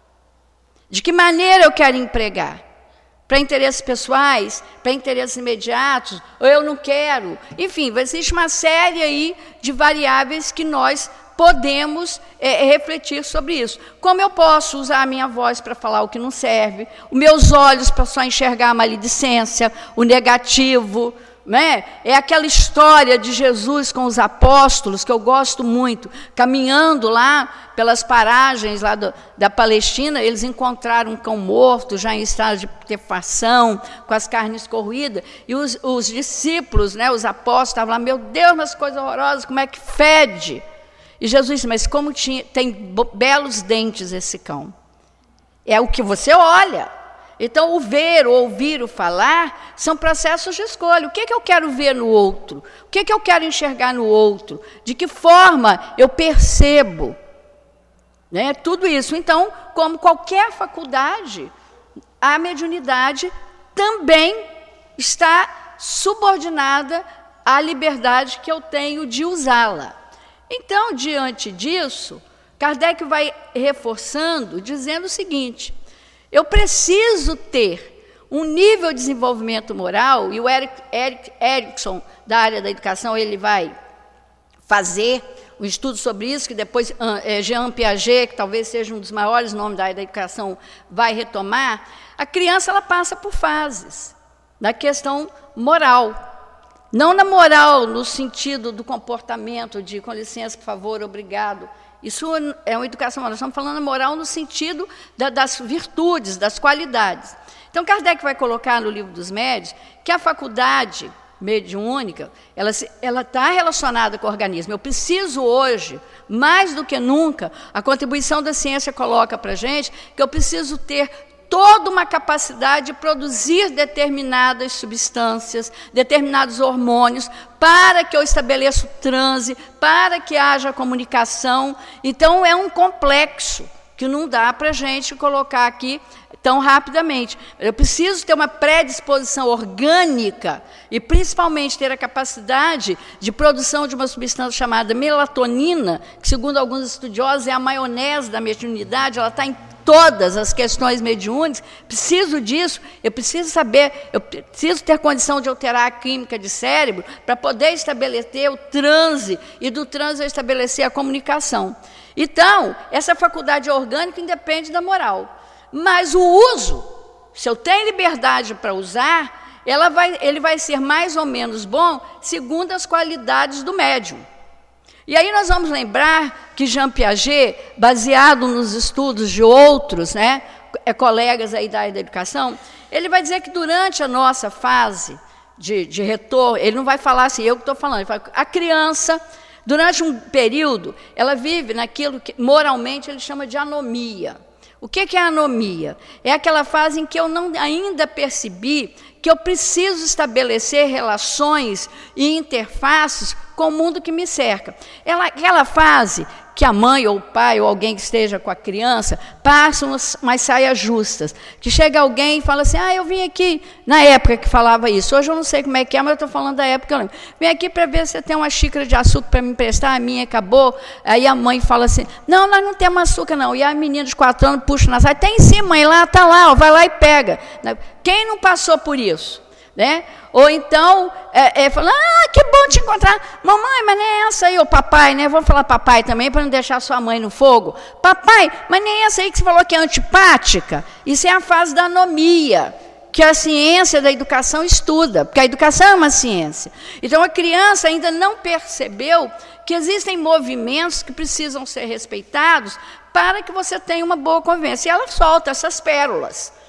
de que maneira eu quero empregar, para interesses pessoais, para interesses imediatos, ou eu não quero. Enfim, existe uma série aí de variáveis que nós podemos é, refletir sobre isso. Como eu posso usar a minha voz para falar o que não serve, os meus olhos para só enxergar a maledicência, o negativo, né? É aquela história de Jesus com os apóstolos, que eu gosto muito, caminhando lá pelas paragens lá do, da Palestina, eles encontraram um cão morto, já em estado de putrefação, com as carnes corroídas, e os, os discípulos, né, os apóstolos, estavam lá, meu Deus, mas coisa horrorosa, como é que fede? E Jesus disse, mas como tinha, tem belos dentes esse cão? É o que você olha. Então, o ver, o ouvir, o falar, são processos de escolha. O que, é que eu quero ver no outro? O que, é que eu quero enxergar no outro? De que forma eu percebo? Né? Tudo isso. Então, como qualquer faculdade, a mediunidade também está subordinada à liberdade que eu tenho de usá-la. Então, diante disso, Kardec vai reforçando, dizendo o seguinte: eu preciso ter um nível de desenvolvimento moral, e o Eric, Eric Erickson, da área da educação, ele vai fazer um estudo sobre isso, que depois é, Jean Piaget, que talvez seja um dos maiores nomes da área da educação, vai retomar. A criança ela passa por fases na questão moral. Não na moral, no sentido do comportamento, de com licença, por favor, obrigado. Isso é uma educação moral. Nós estamos falando moral no sentido da, das virtudes, das qualidades. Então, Kardec vai colocar no Livro dos Médiuns que a faculdade mediúnica, ela está relacionada com o organismo. Eu preciso hoje, mais do que nunca, a contribuição da ciência coloca para a gente que eu preciso ter toda uma capacidade de produzir determinadas substâncias, determinados hormônios, para que eu estabeleça o transe, para que haja comunicação. Então, é um complexo que não dá para a gente colocar aqui tão rapidamente. Eu preciso ter uma predisposição orgânica e, principalmente, ter a capacidade de produção de uma substância chamada melatonina, que, segundo alguns estudiosos, é a maionese da mediunidade, ela está em todas as questões mediúnicas. Preciso disso, eu preciso saber, eu preciso ter condição de alterar a química de cérebro para poder estabelecer o transe, e do transe eu estabelecer a comunicação. Então, essa faculdade orgânica independe da moral. Mas o uso, se eu tenho liberdade para usar, ela vai, ele vai ser mais ou menos bom segundo as qualidades do médium. E aí nós vamos lembrar que Jean Piaget, baseado nos estudos de outros, né, colegas aí da área da educação, ele vai dizer que durante a nossa fase de, de retorno, ele não vai falar assim, eu que estou falando, ele fala, a criança, durante um período, ela vive naquilo que moralmente ele chama de anomia. O que é a anomia? É aquela fase em que eu não ainda percebi que eu preciso estabelecer relações e interfaces com o mundo que me cerca. Ela, aquela fase que a mãe ou o pai ou alguém que esteja com a criança passa umas, umas saias justas, que chega alguém e fala assim, ah, eu vim aqui, na época que falava isso, hoje eu não sei como é que é, mas eu estou falando da época que eu lembro, vim aqui para ver se você tem uma xícara de açúcar para me emprestar, a minha acabou, aí a mãe fala assim, não, nós não temos açúcar não, e a menina de quatro anos puxa na saia, tem sim, mãe, lá, está lá, ó, vai lá e pega. Quem não passou por isso? Né? Ou então, é, é, fala, ah, que bom te encontrar, mamãe, mas nem é essa aí, ou papai, né? Vamos falar papai também, para não deixar sua mãe no fogo. Papai, mas nem é essa aí que você falou que é antipática. Isso é a fase da anomia, que a ciência da educação estuda, porque a educação é uma ciência. Então, a criança ainda não percebeu que existem movimentos que precisam ser respeitados para que você tenha uma boa convivência. E ela solta essas pérolas.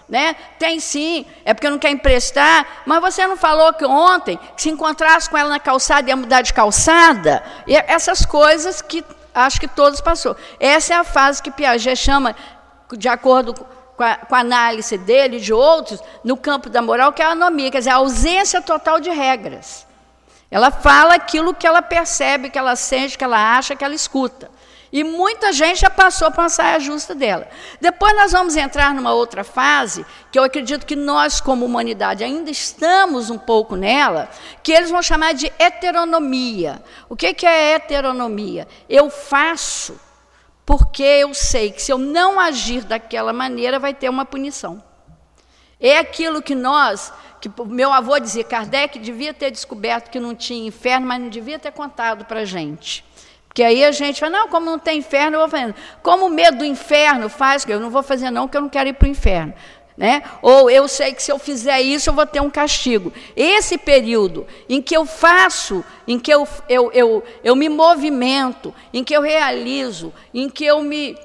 Né? Tem sim, é porque não quer emprestar, mas você não falou que ontem, que se encontrasse com ela na calçada, ia mudar de calçada? E essas coisas que acho que todos passou. Essa é a fase que Piaget chama, de acordo com a, com a análise dele e de outros, no campo da moral, que é a anomia, quer dizer, a ausência total de regras. Ela fala aquilo que ela percebe, que ela sente, que ela acha, que ela escuta. E muita gente já passou para uma saia justa dela. Depois nós vamos entrar numa outra fase, que eu acredito que nós, como humanidade, ainda estamos um pouco nela, que eles vão chamar de heteronomia. O que é heteronomia? Eu faço porque eu sei que se eu não agir daquela maneira, vai ter uma punição. É aquilo que nós, que meu avô dizia, Kardec devia ter descoberto que não tinha inferno, mas não devia ter contado para a gente. Porque aí a gente fala, não, como não tem inferno, eu vou fazendo. Como o medo do inferno faz, eu não vou fazer não, porque eu não quero ir para o inferno. Né? Ou eu sei que se eu fizer isso, eu vou ter um castigo. Esse período em que eu faço, em que eu, eu, eu, eu me movimento, em que eu realizo, em que eu me...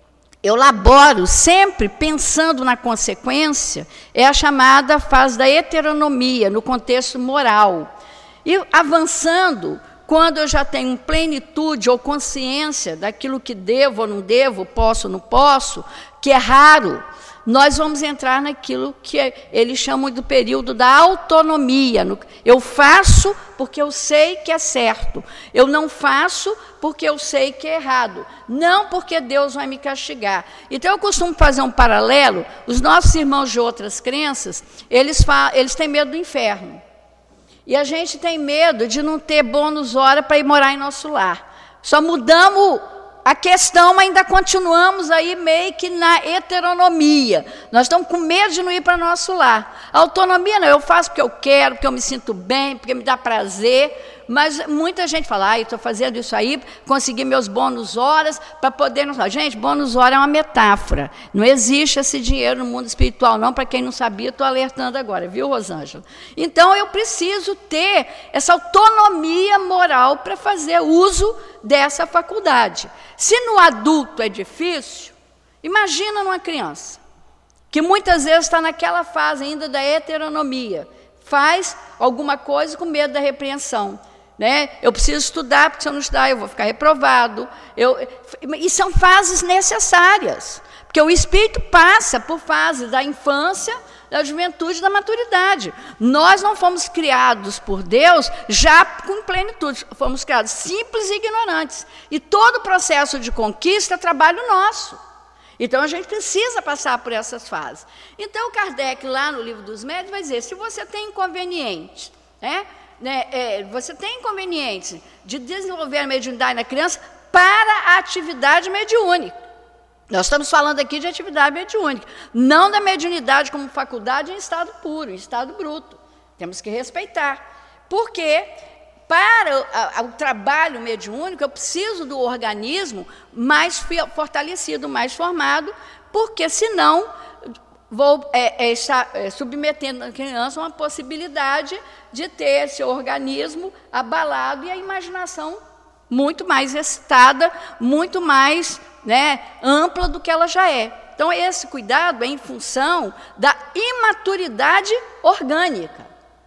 eu laboro sempre pensando na consequência, é a chamada fase da heteronomia, no contexto moral. E avançando, quando eu já tenho plenitude ou consciência daquilo que devo ou não devo, posso ou não posso, que é raro, nós vamos entrar naquilo que eles chamam do período da autonomia. Eu faço porque eu sei que é certo. Eu não faço porque eu sei que é errado. Não porque Deus vai me castigar. Então, eu costumo fazer um paralelo. Os nossos irmãos de outras crenças, eles, eles têm medo do inferno. E a gente tem medo de não ter bônus hora para ir morar em nosso lar. Só mudamos a questão, mas ainda continuamos aí meio que na heteronomia. Nós estamos com medo de não ir para nosso lar. A autonomia não, eu faço porque eu quero, porque eu me sinto bem, porque me dá prazer. Mas muita gente fala, ah, eu estou fazendo isso aí, consegui meus bônus horas para poder... Não... Gente, bônus hora é uma metáfora. Não existe esse dinheiro no mundo espiritual, não. Para quem não sabia, estou alertando agora, viu, Rosângela? Então, eu preciso ter essa autonomia moral para fazer uso dessa faculdade. Se no adulto é difícil, imagina numa criança, que muitas vezes está naquela fase ainda da heteronomia, faz alguma coisa com medo da repreensão. Né? Eu preciso estudar, porque se eu não estudar eu vou ficar reprovado. Eu, e são fases necessárias, porque o espírito passa por fases da infância, da juventude e da maturidade. Nós não fomos criados por Deus já com plenitude, fomos criados simples e ignorantes. E todo o processo de conquista é trabalho nosso. Então, a gente precisa passar por essas fases. Então, Kardec, lá no Livro dos Médiuns, vai dizer, se você tem inconveniente, né, né, é, você tem inconveniente de desenvolver a mediunidade na criança para a atividade mediúnica. Nós estamos falando aqui de atividade mediúnica, não da mediunidade como faculdade em estado puro, em estado bruto. Temos que respeitar. Porque, para a, a, o trabalho mediúnico, eu preciso do organismo mais fortalecido, mais formado, porque, senão, vou é, é, estar é, submetendo a criança a uma possibilidade de ter esse organismo abalado e a imaginação muito mais excitada, muito mais, né, ampla do que ela já é. Então, esse cuidado é em função da imaturidade orgânica.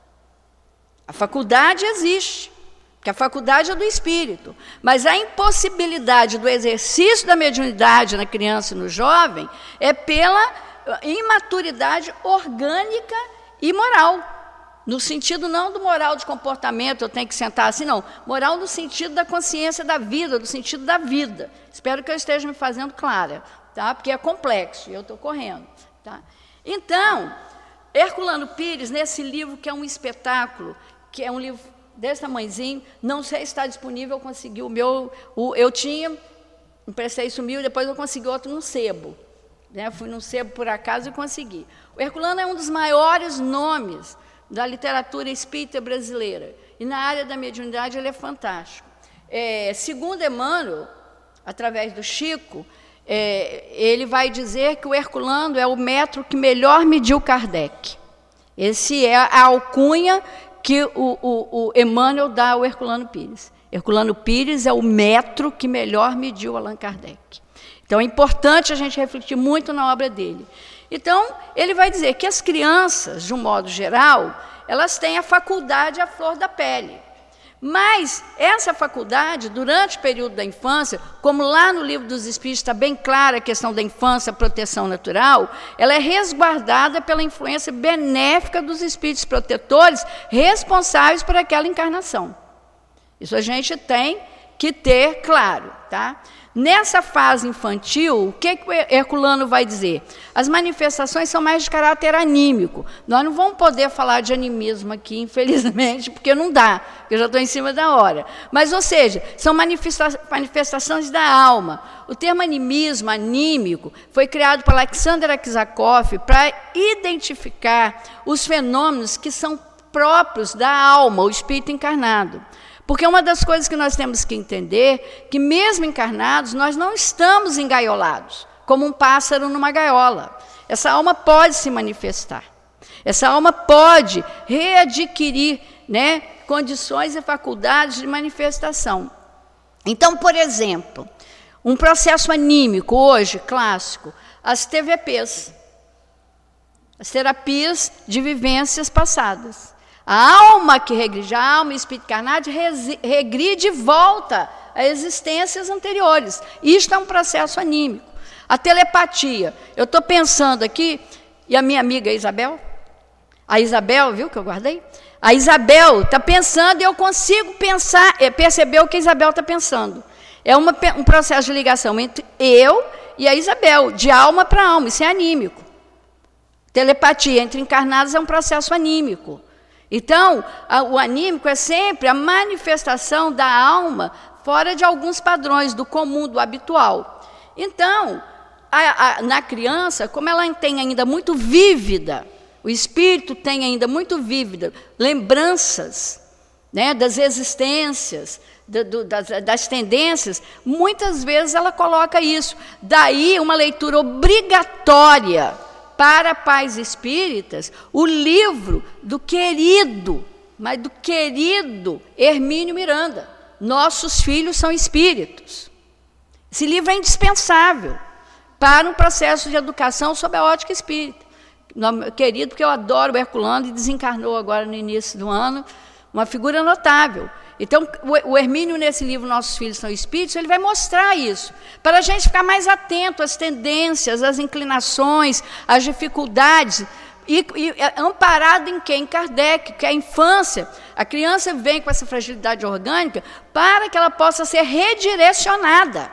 A faculdade existe, porque a faculdade é do espírito, mas a impossibilidade do exercício da mediunidade na criança e no jovem é pela imaturidade orgânica e moral. No sentido não do moral de comportamento, eu tenho que sentar assim, não. Moral no sentido da consciência da vida, do sentido da vida. Espero que eu esteja me fazendo clara, tá? Porque é complexo e eu estou correndo. Tá? Então, Herculano Pires, nesse livro que é um espetáculo, que é um livro desse tamanhozinho, não sei se está disponível, eu consegui o meu... O, eu tinha, emprestei, sumiu, e depois eu consegui outro num sebo. Né? Fui num sebo por acaso e consegui. O Herculano é um dos maiores nomes da literatura espírita brasileira. E na área da mediunidade ele é fantástico. É, segundo Emmanuel, através do Chico, é, ele vai dizer que o Herculano é o metro que melhor mediu Kardec. Esse é a alcunha que o, o, o Emmanuel dá ao Herculano Pires. Herculano Pires é o metro que melhor mediu Allan Kardec. Então, é importante a gente refletir muito na obra dele. Então, ele vai dizer que as crianças, de um modo geral, elas têm a faculdade à flor da pele. Mas essa faculdade, durante o período da infância, como lá no Livro dos Espíritos está bem clara a questão da infância, a proteção natural, ela é resguardada pela influência benéfica dos espíritos protetores responsáveis por aquela encarnação. Isso a gente tem que ter claro, tá? Nessa fase infantil, o que, que o Herculano vai dizer? As manifestações são mais de caráter anímico. Nós não vamos poder falar de animismo aqui, infelizmente, porque não dá, porque eu já estou em cima da hora. Mas, ou seja, são manifesta manifestações da alma. O termo animismo, anímico, foi criado por Alexander Aksakov para identificar os fenômenos que são próprios da alma, o espírito encarnado. Porque uma das coisas que nós temos que entender, que mesmo encarnados, nós não estamos engaiolados, como um pássaro numa gaiola. Essa alma pode se manifestar. Essa alma pode readquirir, né, condições e faculdades de manifestação. Então, por exemplo, um processo anímico hoje, clássico, as T V Ps, as terapias de vivências passadas. A alma que regride, a alma e o espírito encarnado regride e volta a existências anteriores. Isto é um processo anímico. A telepatia. Eu estou pensando aqui, e a minha amiga Isabel, a Isabel, viu que eu guardei? A Isabel está pensando e eu consigo pensar, perceber o que a Isabel está pensando. É uma, um processo de ligação entre eu e a Isabel, de alma para alma, isso é anímico. Telepatia entre encarnados é um processo anímico. Então, a, o anímico é sempre a manifestação da alma fora de alguns padrões, do comum, do habitual. Então, a, a, na criança, como ela tem ainda muito vívida, o espírito tem ainda muito vívida lembranças, né, das existências, do, do, das, das tendências, muitas vezes ela coloca isso. Daí uma leitura obrigatória para pais espíritas, o livro do querido, mas do querido Hermínio Miranda, Nossos Filhos São Espíritos. Esse livro é indispensável para um processo de educação sob a ótica espírita. Querido, porque eu adoro o Herculano e desencarnou agora no início do ano, uma figura notável. Então, o Hermínio, nesse livro, Nossos Filhos São Espíritos, ele vai mostrar isso, para a gente ficar mais atento às tendências, às inclinações, às dificuldades, e, e amparado em quem? Em Kardec, que é a infância. A criança vem com essa fragilidade orgânica para que ela possa ser redirecionada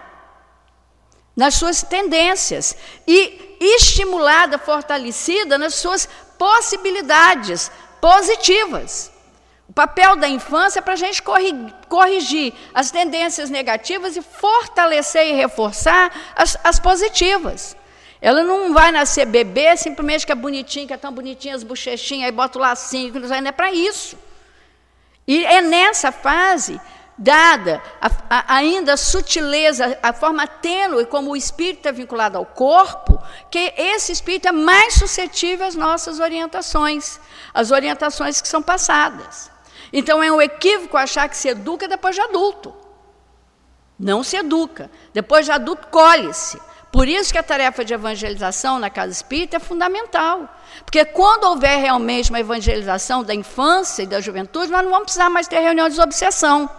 nas suas tendências e estimulada, fortalecida nas suas possibilidades positivas. O papel da infância é para a gente corrigir as tendências negativas e fortalecer e reforçar as, as positivas. Ela não vai nascer bebê simplesmente que é bonitinho, que é tão bonitinha as bochechinhas, aí bota o lacinho, não é para isso. E é nessa fase, dada a, a, ainda a sutileza, a forma tênue como o espírito é vinculado ao corpo, que esse espírito é mais suscetível às nossas orientações, às orientações que são passadas. Então, é um equívoco achar que se educa depois de adulto. Não se educa. Depois de adulto, colhe-se. Por isso que a tarefa de evangelização na casa espírita é fundamental. Porque quando houver realmente uma evangelização da infância e da juventude, nós não vamos precisar mais ter reunião de desobsessão.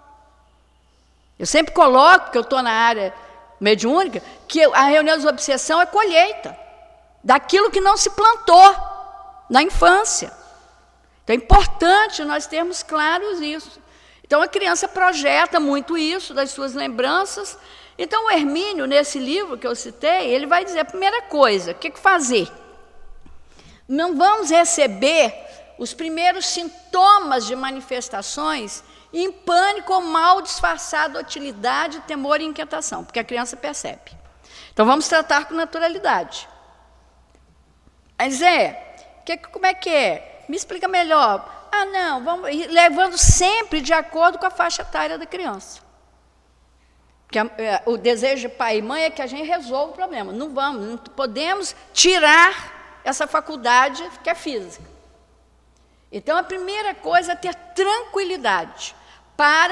Eu sempre coloco, que eu estou na área mediúnica, que a reunião de desobsessão é colheita daquilo que não se plantou na infância. Então, é importante nós termos claros isso. Então, a criança projeta muito isso, das suas lembranças. Então, o Hermínio, nesse livro que eu citei, ele vai dizer a primeira coisa, o que fazer? Não vamos receber os primeiros sintomas de manifestações em pânico ou mal disfarçado, hostilidade, temor e inquietação, porque a criança percebe. Então, vamos tratar com naturalidade. Mas é, que, como é que é? Me explica melhor. Ah, não, vamos, levando sempre de acordo com a faixa etária da criança. Porque a, é, o desejo de pai e mãe é que a gente resolva o problema. Não vamos, não podemos tirar essa faculdade que é física. Então, a primeira coisa é ter tranquilidade para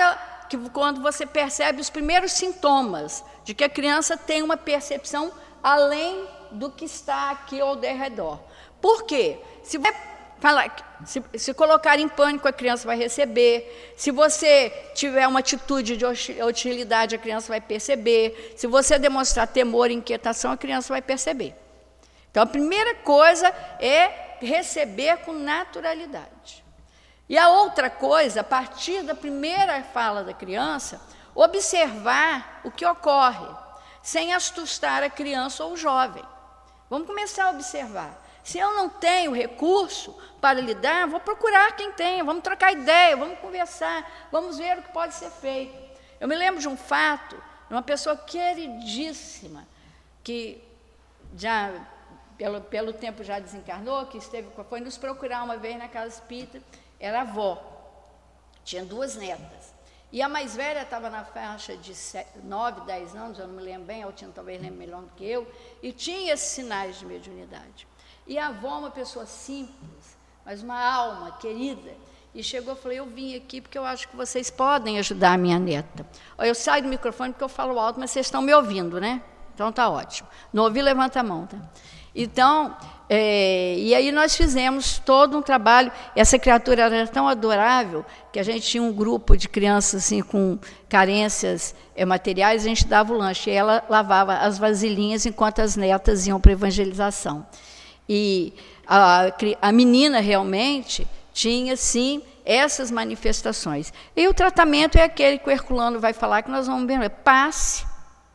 que quando você percebe os primeiros sintomas de que a criança tem uma percepção além do que está aqui ao redor. Por quê? Se você falar, se, se colocar em pânico, a criança vai receber. Se você tiver uma atitude de hostilidade, a criança vai perceber. Se você demonstrar temor e inquietação, a criança vai perceber. Então, a primeira coisa é receber com naturalidade. E a outra coisa, a partir da primeira fala da criança, observar o que ocorre, sem assustar a criança ou o jovem. Vamos começar a observar. Se eu não tenho recurso para lidar, vou procurar quem tem, vamos trocar ideia, vamos conversar, vamos ver o que pode ser feito. Eu me lembro de um fato, de uma pessoa queridíssima, que já, pelo, pelo tempo já desencarnou, que esteve, foi nos procurar uma vez na casa espírita, era avó, tinha duas netas. E a mais velha estava na faixa de nove, dez anos, eu não me lembro bem, a Altina talvez lembre melhor do que eu, e tinha esses sinais de mediunidade. E a avó, uma pessoa simples, mas uma alma querida, e chegou e falou, eu vim aqui porque eu acho que vocês podem ajudar a minha neta. Eu saio do microfone porque eu falo alto, mas vocês estão me ouvindo, né? Então tá ótimo. Não ouvi, levanta a mão, tá? Então, é, e aí nós fizemos todo um trabalho. Essa criatura era tão adorável que a gente tinha um grupo de crianças assim, com carências é, materiais, a gente dava o lanche, e ela lavava as vasilhinhas enquanto as netas iam para a evangelização. E a, a menina realmente tinha, sim, essas manifestações. E o tratamento é aquele que o Herculano vai falar, que nós vamos ver, passe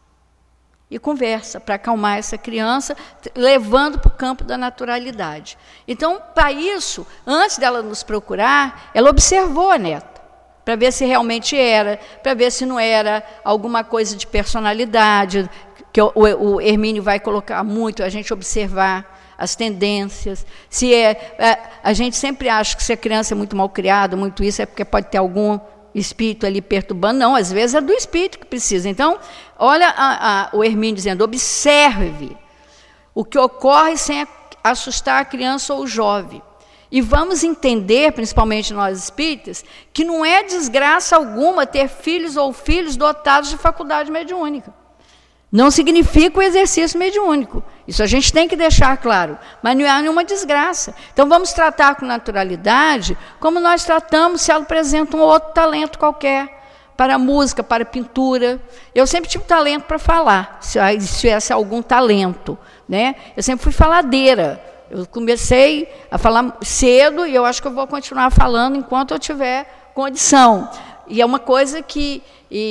e conversa, para acalmar essa criança, levando para o campo da naturalidade. Então, para isso, antes dela nos procurar, ela observou a neta, para ver se realmente era, para ver se não era alguma coisa de personalidade, que o, o, o Hermínio vai colocar muito, a gente observar as tendências. Se é, a, a gente sempre acha que se a criança é muito mal criada, muito isso, é porque pode ter algum espírito ali perturbando. Não, às vezes é do espírito que precisa. Então, olha a, a, o Hermínio dizendo, observe o que ocorre sem assustar a criança ou o jovem. E vamos entender, principalmente nós espíritas, que não é desgraça alguma ter filhos ou filhos dotados de faculdade mediúnica. Não significa o exercício mediúnico. Isso a gente tem que deixar claro. Mas não há nenhuma desgraça. Então, vamos tratar com naturalidade como nós tratamos se ela apresenta um outro talento qualquer, para a música, para a pintura. Eu sempre tive talento para falar, se tivesse algum talento, né? Eu sempre fui faladeira. Eu comecei a falar cedo e eu acho que eu vou continuar falando enquanto eu tiver condição. E é uma coisa que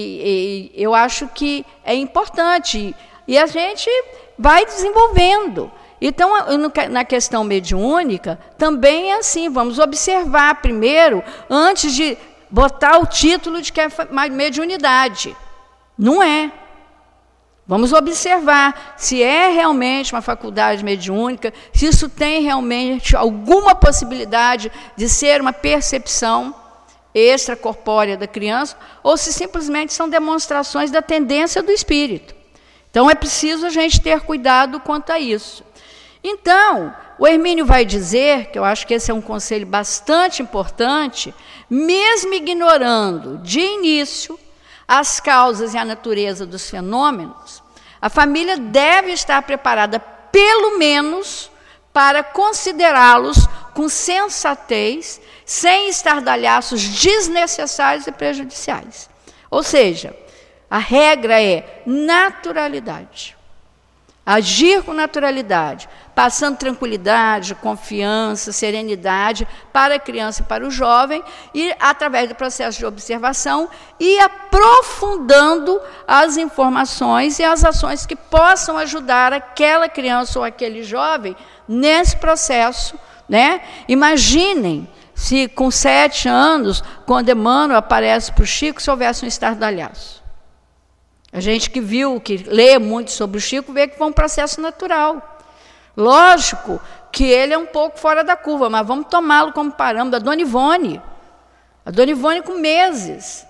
e, e, eu acho que é importante. E a gente vai desenvolvendo. Então, na questão mediúnica, também é assim. Vamos observar primeiro, antes de botar o título de que é mediunidade. Não é. Vamos observar se é realmente uma faculdade mediúnica, se isso tem realmente alguma possibilidade de ser uma percepção extracorpórea da criança, ou se simplesmente são demonstrações da tendência do espírito. Então, é preciso a gente ter cuidado quanto a isso. Então, o Hermínio vai dizer, que eu acho que esse é um conselho bastante importante, mesmo ignorando de início as causas e a natureza dos fenômenos, a família deve estar preparada, pelo menos, para considerá-los com sensatez, sem estardalhaços desnecessários e prejudiciais. Ou seja, a regra é naturalidade. Agir com naturalidade, passando tranquilidade, confiança, serenidade para a criança e para o jovem, e através do processo de observação, e aprofundando as informações e as ações que possam ajudar aquela criança ou aquele jovem nesse processo, né? Imaginem se com sete anos, quando Emmanuel aparece para o Chico, se houvesse um estardalhaço. A gente que viu, que lê muito sobre o Chico, vê que foi um processo natural. Lógico que ele é um pouco fora da curva, mas vamos tomá-lo como parâmetro. A Dona Ivone, a Dona Ivone com meses.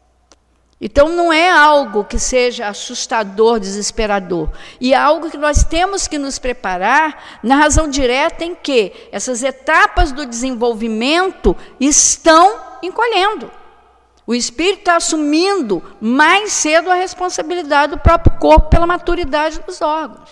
Então, não é algo que seja assustador, desesperador. E é algo que nós temos que nos preparar na razão direta em que essas etapas do desenvolvimento estão encolhendo. O espírito está assumindo mais cedo a responsabilidade do próprio corpo pela maturidade dos órgãos.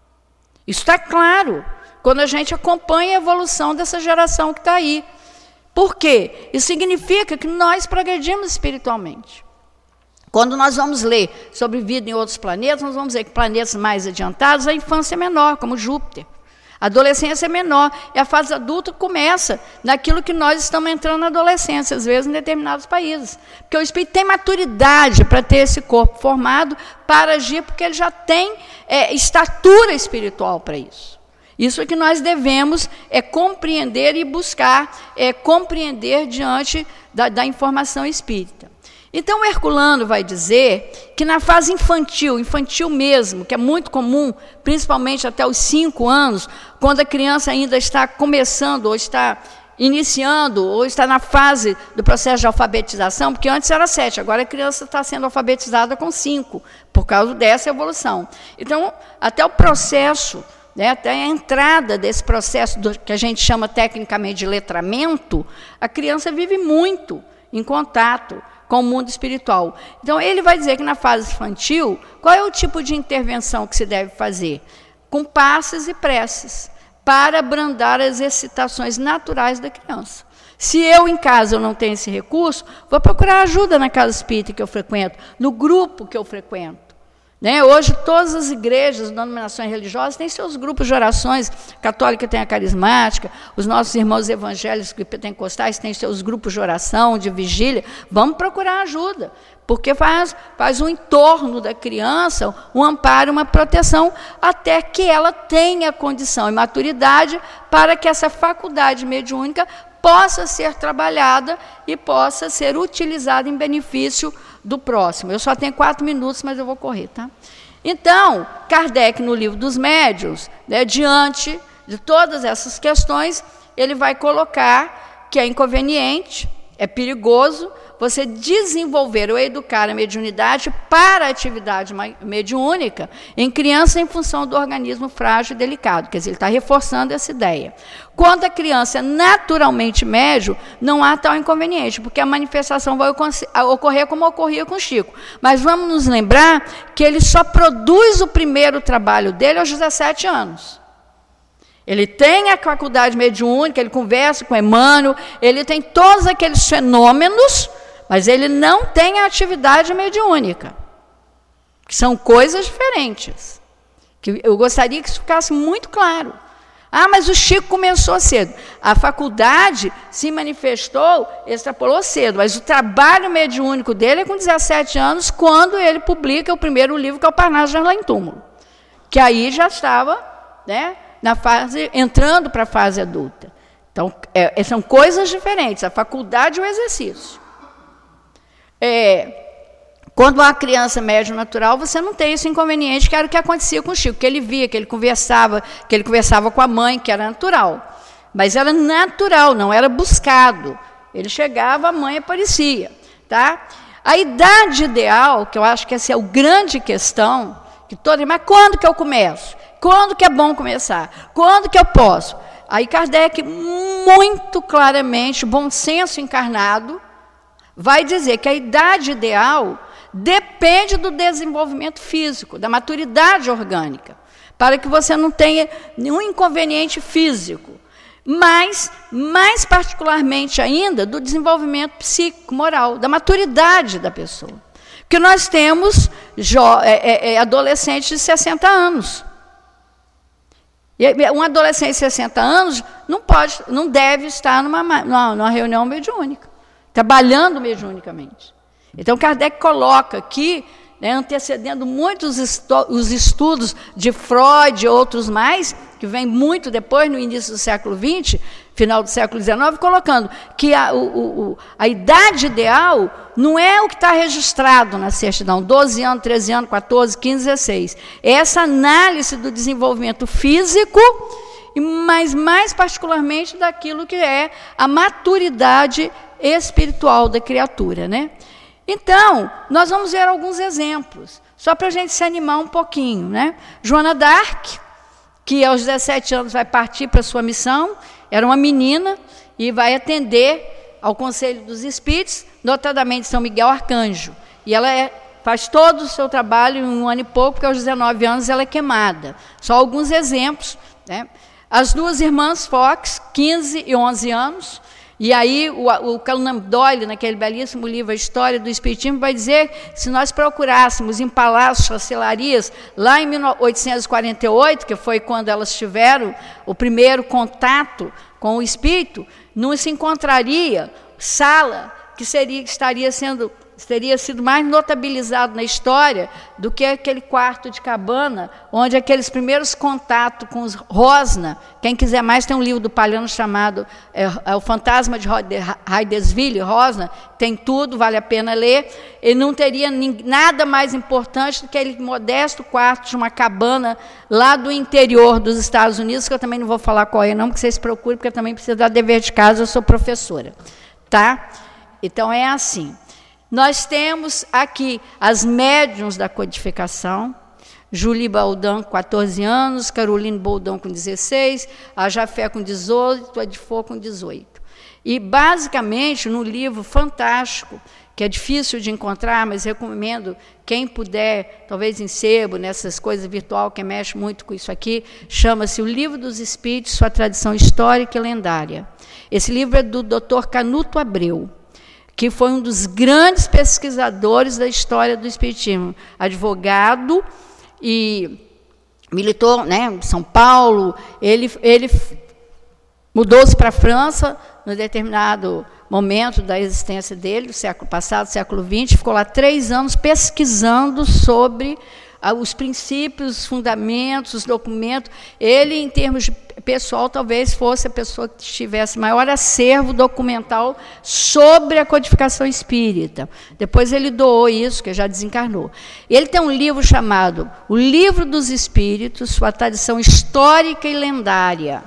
Isso está claro quando a gente acompanha a evolução dessa geração que está aí. Por quê? Isso significa que nós progredimos espiritualmente. Quando nós vamos ler sobre vida em outros planetas, nós vamos ver que planetas mais adiantados, a infância é menor, como Júpiter. A adolescência é menor, e a fase adulta começa naquilo que nós estamos entrando na adolescência, às vezes em determinados países. Porque o espírito tem maturidade para ter esse corpo formado, para agir, porque ele já tem é, estatura espiritual para isso. Isso é que nós devemos é, compreender e buscar é, compreender diante da, da informação espírita. Então, o Herculano vai dizer que na fase infantil, infantil mesmo, que é muito comum, principalmente até os cinco anos, quando a criança ainda está começando, ou está iniciando, ou está na fase do processo de alfabetização, porque antes era sete, agora a criança está sendo alfabetizada com cinco, por causa dessa evolução. Então, até o processo, né, até a entrada desse processo do, que a gente chama tecnicamente de letramento, a criança vive muito em contato com o mundo espiritual. Então, ele vai dizer que na fase infantil, qual é o tipo de intervenção que se deve fazer? Com passes e preces, para abrandar as excitações naturais da criança. Se eu, em casa, eu não tenho esse recurso, vou procurar ajuda na casa espírita que eu frequento, no grupo que eu frequento. Né? Hoje, todas as igrejas, denominações religiosas, têm seus grupos de orações. A católica tem a carismática, os nossos irmãos evangélicos pentecostais têm seus grupos de oração, de vigília. Vamos procurar ajuda, porque faz, faz um entorno da criança, um amparo, uma proteção, até que ela tenha condição e maturidade para que essa faculdade mediúnica possa ser trabalhada e possa ser utilizada em benefício do próximo. Eu só tenho quatro minutos, mas eu vou correr, tá? Então, Kardec, no Livro dos Médiuns, né, diante de todas essas questões, ele vai colocar que é inconveniente, é perigoso, você desenvolver ou educar a mediunidade para a atividade mediúnica em criança em função do organismo frágil e delicado. Quer dizer, ele está reforçando essa ideia. Quando a criança é naturalmente médium, não há tal inconveniente, porque a manifestação vai ocorrer como ocorria com Chico. Mas vamos nos lembrar que ele só produz o primeiro trabalho dele aos dezessete anos. Ele tem a faculdade mediúnica, ele conversa com Emmanuel, ele tem todos aqueles fenômenos, mas ele não tem a atividade mediúnica, que são coisas diferentes. Que eu gostaria que isso ficasse muito claro. Ah, mas o Chico começou cedo. A faculdade se manifestou, extrapolou cedo, mas o trabalho mediúnico dele é com dezessete anos, quando ele publica o primeiro livro, que é o Parnaso de Além em Túmulo, que aí já estava, né, na fase, entrando para a fase adulta. Então, é, são coisas diferentes, a faculdade e o exercício. É, quando uma criança médium natural, você não tem esse inconveniente, que era o que acontecia com o Chico, que ele via, que ele conversava, que ele conversava com a mãe, que era natural. Mas era natural, não era buscado. Ele chegava, a mãe aparecia. Tá? A idade ideal, que eu acho que essa é a grande questão, que toda, mas quando que eu começo? Quando que é bom começar? Quando que eu posso? Aí Kardec, muito claramente, bom senso encarnado, vai dizer que a idade ideal depende do desenvolvimento físico, da maturidade orgânica, para que você não tenha nenhum inconveniente físico, mas, mais particularmente ainda, do desenvolvimento psíquico, moral, da maturidade da pessoa. Porque nós temos é, é, adolescentes de sessenta anos. E um adolescente de sessenta anos não pode, não deve estar numa, numa, numa reunião mediúnica, trabalhando mediunicamente. Então, Kardec coloca aqui, né, antecedendo muitos estu os estudos de Freud e outros mais, que vem muito depois, no início do século vinte, final do século dezenove, colocando que a, o, o, a idade ideal não é o que está registrado na certidão, doze anos, treze anos, quatorze, quinze, dezesseis. É essa análise do desenvolvimento físico, mas mais particularmente daquilo que é a maturidade espiritual da criatura, né? Então, nós vamos ver alguns exemplos, só para a gente se animar um pouquinho, né? Joana d'Arc, que aos dezessete anos vai partir para a sua missão, era uma menina e vai atender ao Conselho dos Espíritos, notadamente São Miguel Arcanjo. E ela é, faz todo o seu trabalho em um ano e pouco, porque aos dezenove anos ela é queimada. Só alguns exemplos, né? As duas irmãs Fox, quinze e onze anos, e aí o, o Conan Doyle, naquele belíssimo livro A História do Espiritismo, vai dizer que se nós procurássemos em palácios, chancelarias, lá em mil oitocentos e quarenta e oito, que foi quando elas tiveram o primeiro contato com o espírito, não se encontraria sala que seria, estaria sendo, teria sido mais notabilizado na história do que aquele quarto de cabana, onde aqueles primeiros contatos com os Rosna, quem quiser mais, tem um livro do Palhano chamado é, é O Fantasma de Hydesville, Rosna, tem tudo, vale a pena ler, e não teria nada mais importante do que aquele modesto quarto de uma cabana lá do interior dos Estados Unidos, que eu também não vou falar qual é não, porque vocês procurem, porque eu também preciso dar dever de casa, eu sou professora. Tá? Então, é assim. Nós temos aqui as médiuns da codificação, Julie Baudin, com quatorze anos, Caroline Baudin, com dezesseis, a Jafé, com dezoito, a Edifô, com dezoito. E, basicamente, no livro fantástico, que é difícil de encontrar, mas recomendo, quem puder, talvez em sebo, nessas coisas virtual, que mexe muito com isso aqui, chama-se O Livro dos Espíritos, Sua Tradição Histórica e Lendária. Esse livro é do doutor Canuto Abreu, que foi um dos grandes pesquisadores da história do espiritismo, advogado e militou, né, em São Paulo. Ele, ele mudou-se para a França no determinado momento da existência dele, do século passado, século vinte, ficou lá três anos pesquisando sobre ah, os princípios, os fundamentos, os documentos. Ele, em termos de pessoal, talvez fosse a pessoa que tivesse maior acervo documental sobre a codificação espírita. Depois ele doou isso, que já desencarnou. Ele tem um livro chamado O Livro dos Espíritos, Sua Tradição Histórica e Lendária.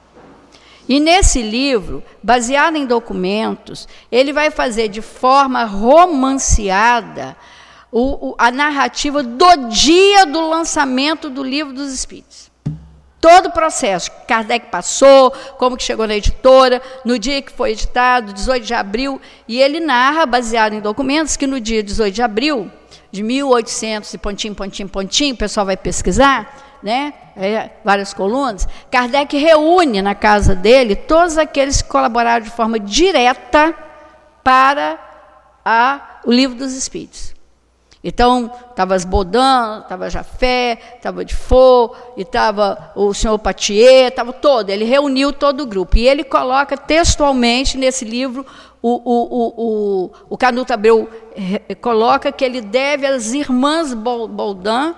E nesse livro, baseado em documentos, ele vai fazer de forma romanceada o, o, a narrativa do dia do lançamento do Livro dos Espíritos. Todo o processo que Kardec passou, como que chegou na editora, no dia que foi editado, dezoito de abril, e ele narra, baseado em documentos, que no dia dezoito de abril de mil e oitocentos e pontinho, pontinho, pontinho, o pessoal vai pesquisar, né? É, várias colunas, Kardec reúne na casa dele todos aqueles que colaboraram de forma direta para a, o Livro dos Espíritos. Então, estava as Baudin, estava Jafé, estava Edifô, e estava o senhor Patier, estava todo, ele reuniu todo o grupo. E ele coloca textualmente nesse livro, o, o, o, o, o Canuto Abreu coloca que ele deve às irmãs Baudin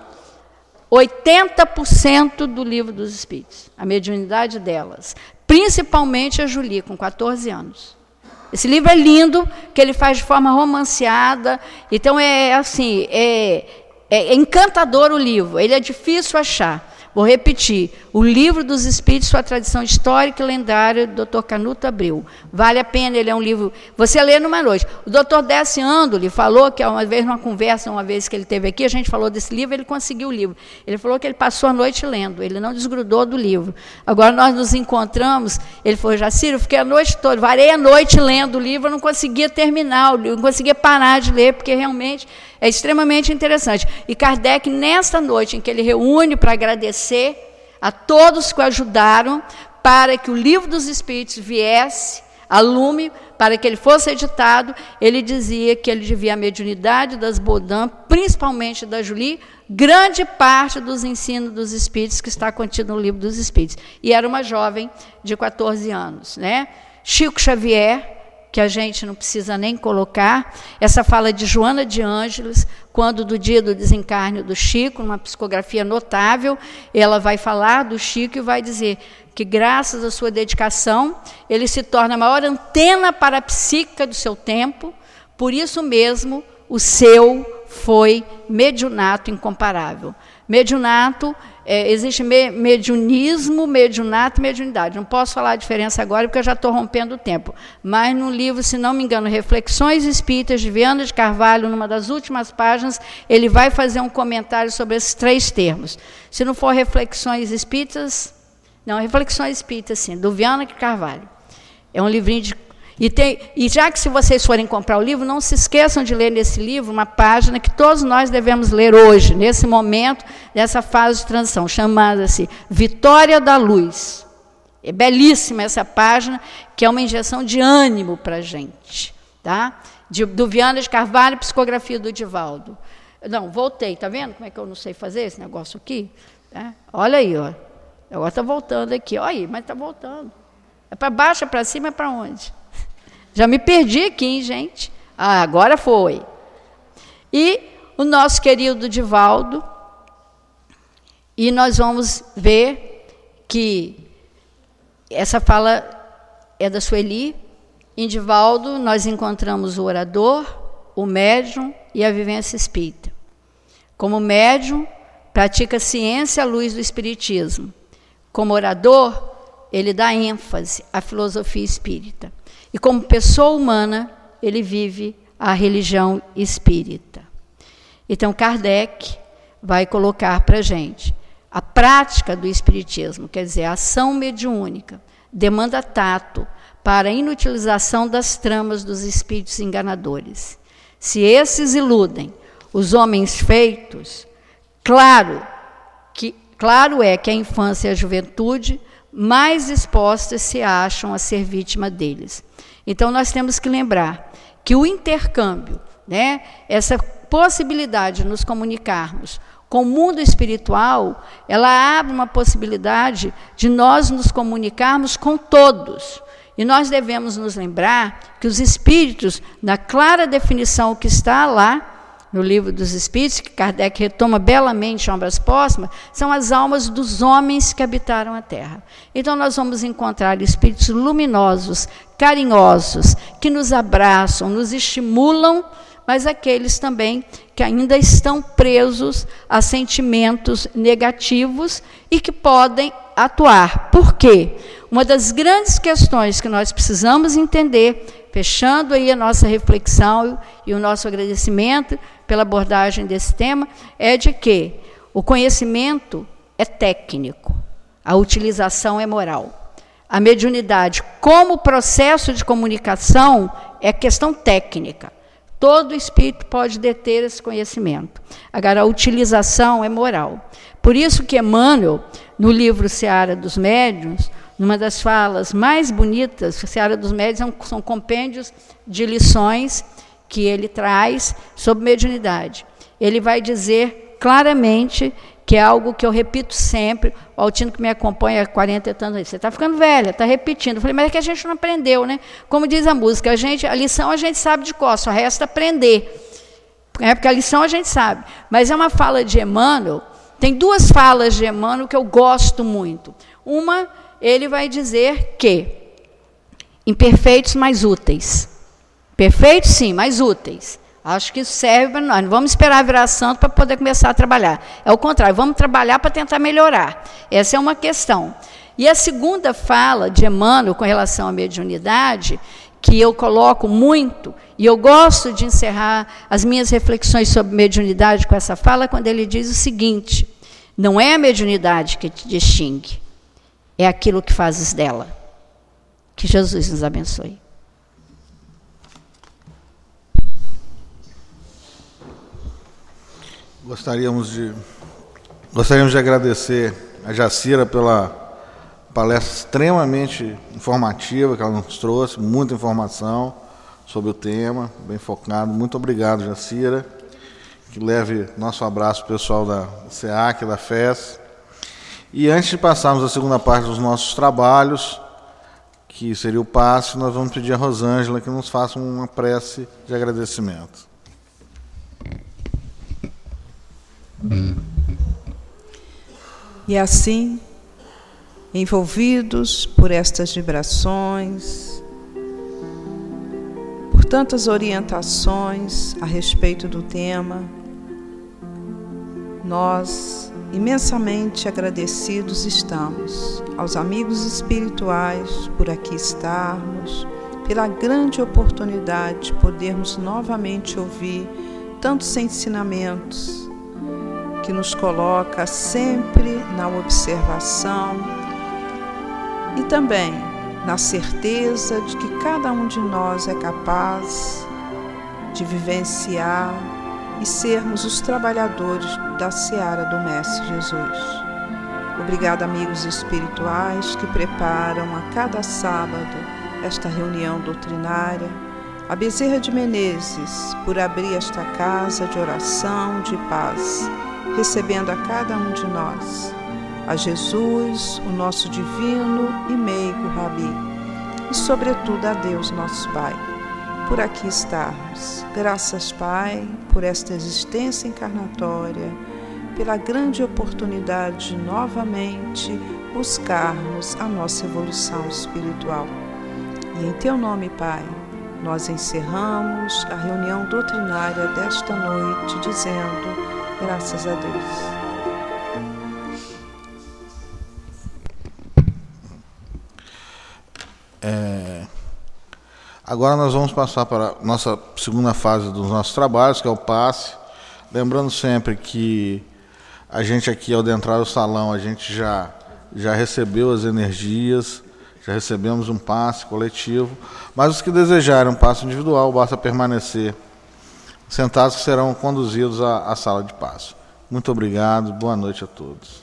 oitenta por cento do Livro dos Espíritos, a mediunidade delas, principalmente a Julie, com quatorze anos. Esse livro é lindo, que ele faz de forma romanceada, então é assim, é, é encantador o livro, ele é difícil achar. Vou repetir, O Livro dos Espíritos, Sua Tradição Histórica e Lendária, do doutor Canuto Abreu. Vale a pena, ele é um livro... Você lê numa noite. O doutor Décio Andoli falou que, uma vez, numa conversa, uma vez que ele esteve aqui, a gente falou desse livro, ele conseguiu o livro. Ele falou que ele passou a noite lendo, ele não desgrudou do livro. Agora, nós nos encontramos, ele falou, Jaciro, eu fiquei a noite toda, varei a noite lendo o livro, eu não conseguia terminar o livro, não conseguia parar de ler, porque realmente é extremamente interessante. E Kardec, nessa noite em que ele reúne para agradecer a todos que o ajudaram para que o Livro dos Espíritos viesse a lume, para que ele fosse editado, ele dizia que ele devia a mediunidade das Baudin, principalmente da Julie, grande parte dos ensinos dos Espíritos que está contido no Livro dos Espíritos. E era uma jovem de quatorze anos. Né? Chico Xavier, que a gente não precisa nem colocar, essa fala de Joana de Ângeles, quando do dia do desencarne do Chico, numa psicografia notável, ela vai falar do Chico e vai dizer que, graças à sua dedicação, ele se torna a maior antena parapsíquica do seu tempo, por isso mesmo o seu foi mediunato incomparável. Mediunato, é, existe me, mediunismo, mediunato e mediunidade. Não posso falar a diferença agora, porque eu já estou rompendo o tempo. Mas no livro, se não me engano, Reflexões Espíritas, de Viana de Carvalho, numa das últimas páginas, ele vai fazer um comentário sobre esses três termos. Se não for Reflexões Espíritas, não, Reflexões Espíritas, sim, do Viana de Carvalho. É um livrinho de... E, tem, e já que se vocês forem comprar o livro, não se esqueçam de ler nesse livro uma página que todos nós devemos ler hoje, nesse momento, dessa fase de transição, chamada-se Vitória da Luz. É belíssima essa página, que é uma injeção de ânimo para a gente. Tá? De, do Viana de Carvalho, psicografia do Divaldo. Não, voltei, está vendo como é que eu não sei fazer esse negócio aqui? Tá? Olha aí, ó. Agora está voltando aqui. Olha aí, mas está voltando. É para baixo, é para cima, é para onde? Já me perdi aqui, hein, gente? Ah, agora foi. E o nosso querido Divaldo, e nós vamos ver que essa fala é da Sueli. Em Divaldo, nós encontramos o orador, o médium e a vivência espírita. Como médium, pratica ciência à luz do espiritismo. Como orador, ele dá ênfase à filosofia espírita. E como pessoa humana, ele vive a religião espírita. Então, Kardec vai colocar para a gente a prática do espiritismo, quer dizer, a ação mediúnica, demanda tato para a inutilização das tramas dos espíritos enganadores. Se esses iludem os homens feitos, claro, que, claro é que a infância e a juventude mais expostas se acham a ser vítima deles. Então, nós temos que lembrar que o intercâmbio, né, essa possibilidade de nos comunicarmos com o mundo espiritual, ela abre uma possibilidade de nós nos comunicarmos com todos. E nós devemos nos lembrar que os espíritos, na clara definição que está lá, no Livro dos Espíritos, que Kardec retoma belamente em Obras Póstumas, são as almas dos homens que habitaram a Terra. Então, nós vamos encontrar espíritos luminosos, carinhosos, que nos abraçam, nos estimulam, mas aqueles também que ainda estão presos a sentimentos negativos e que podem atuar. Por quê? Uma das grandes questões que nós precisamos entender, fechando aí a nossa reflexão e o nosso agradecimento pela abordagem desse tema, é de que o conhecimento é técnico, a utilização é moral. A mediunidade, como processo de comunicação, é questão técnica. Todo espírito pode deter esse conhecimento. Agora, a utilização é moral. Por isso que Emmanuel, no livro Seara dos Médiuns, numa das falas mais bonitas, Seara dos Médiuns são compêndios de lições que ele traz sobre mediunidade. Ele vai dizer claramente, que é algo que eu repito sempre, o Altino que me acompanha há quarenta e tantos anos, você está ficando velha, está repetindo. Eu falei, mas é que a gente não aprendeu, né? Como diz a música, a, gente, a lição a gente sabe de cor, só resta aprender. É porque a lição a gente sabe. Mas é uma fala de Emmanuel, tem duas falas de Emmanuel que eu gosto muito. Uma, ele vai dizer que imperfeitos, mais úteis. Perfeitos, sim, mais úteis. Acho que isso serve para nós. Não vamos esperar virar santo para poder começar a trabalhar. É o contrário, vamos trabalhar para tentar melhorar. Essa é uma questão. E a segunda fala de Emmanuel com relação à mediunidade, que eu coloco muito, e eu gosto de encerrar as minhas reflexões sobre mediunidade com essa fala, quando ele diz o seguinte: não é a mediunidade que te distingue, é aquilo que fazes dela. Que Jesus nos abençoe. Gostaríamos de, gostaríamos de agradecer a Jacira pela palestra extremamente informativa que ela nos trouxe, muita informação sobre o tema, bem focado. Muito obrigado, Jacira. Que leve nosso abraço ao pessoal da S E A C, da F E S. E antes de passarmos à segunda parte dos nossos trabalhos, que seria o passe, nós vamos pedir a Rosângela que nos faça uma prece de agradecimento. E assim, envolvidos por estas vibrações, por tantas orientações a respeito do tema, nós imensamente agradecidos estamos aos amigos espirituais por aqui estarmos, pela grande oportunidade de podermos novamente ouvir tantos ensinamentos que nos coloca sempre na observação e também na certeza de que cada um de nós é capaz de vivenciar e sermos os trabalhadores da seara do Mestre Jesus. Obrigada, amigos espirituais que preparam a cada sábado esta reunião doutrinária. A Bezerra de Menezes, por abrir esta casa de oração, de paz, recebendo a cada um de nós. A Jesus, o nosso divino e meigo Rabi, e sobretudo a Deus, nosso Pai, por aqui estarmos. Graças, Pai, por esta existência encarnatória, pela grande oportunidade de novamente buscarmos a nossa evolução espiritual. E em Teu nome, Pai, nós encerramos a reunião doutrinária desta noite, dizendo graças a Deus. É, agora nós vamos passar para a nossa segunda fase dos nossos trabalhos, que é o passe. Lembrando sempre que a gente aqui, ao entrar no salão, a gente já, já recebeu as energias, já recebemos um passe coletivo, mas os que desejarem um passe individual, basta permanecer sentados, que serão conduzidos à, à sala de passe. Muito obrigado, boa noite a todos.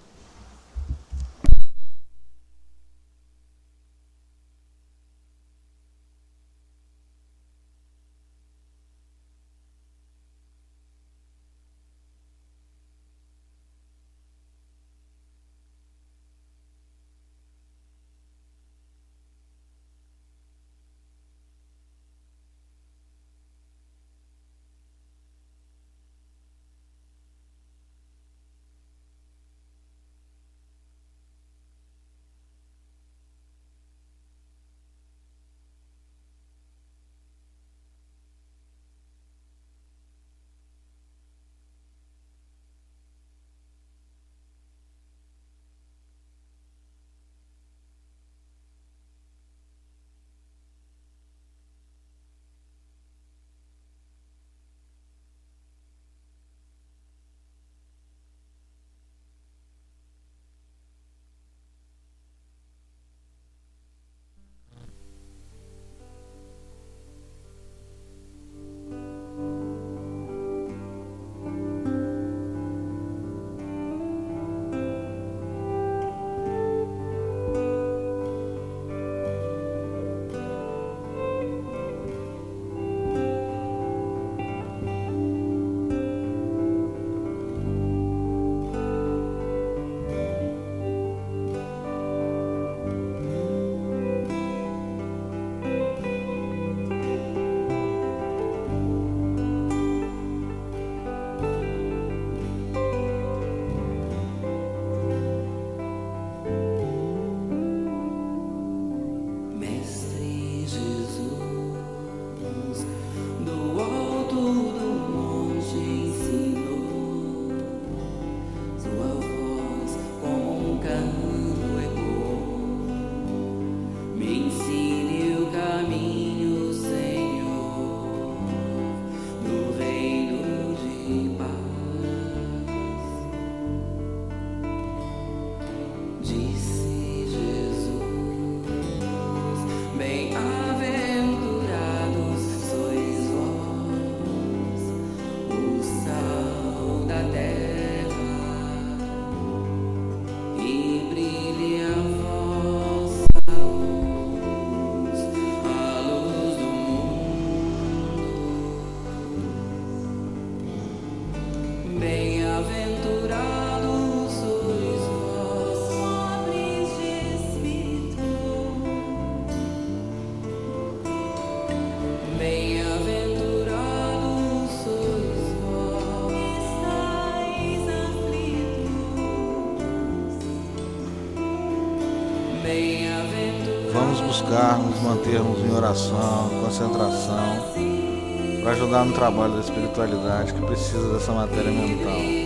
Vamos buscar nos mantermos em oração, concentração, para ajudar no trabalho da espiritualidade que precisa dessa matéria mental.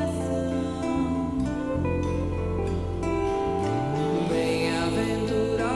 Bem-aventurado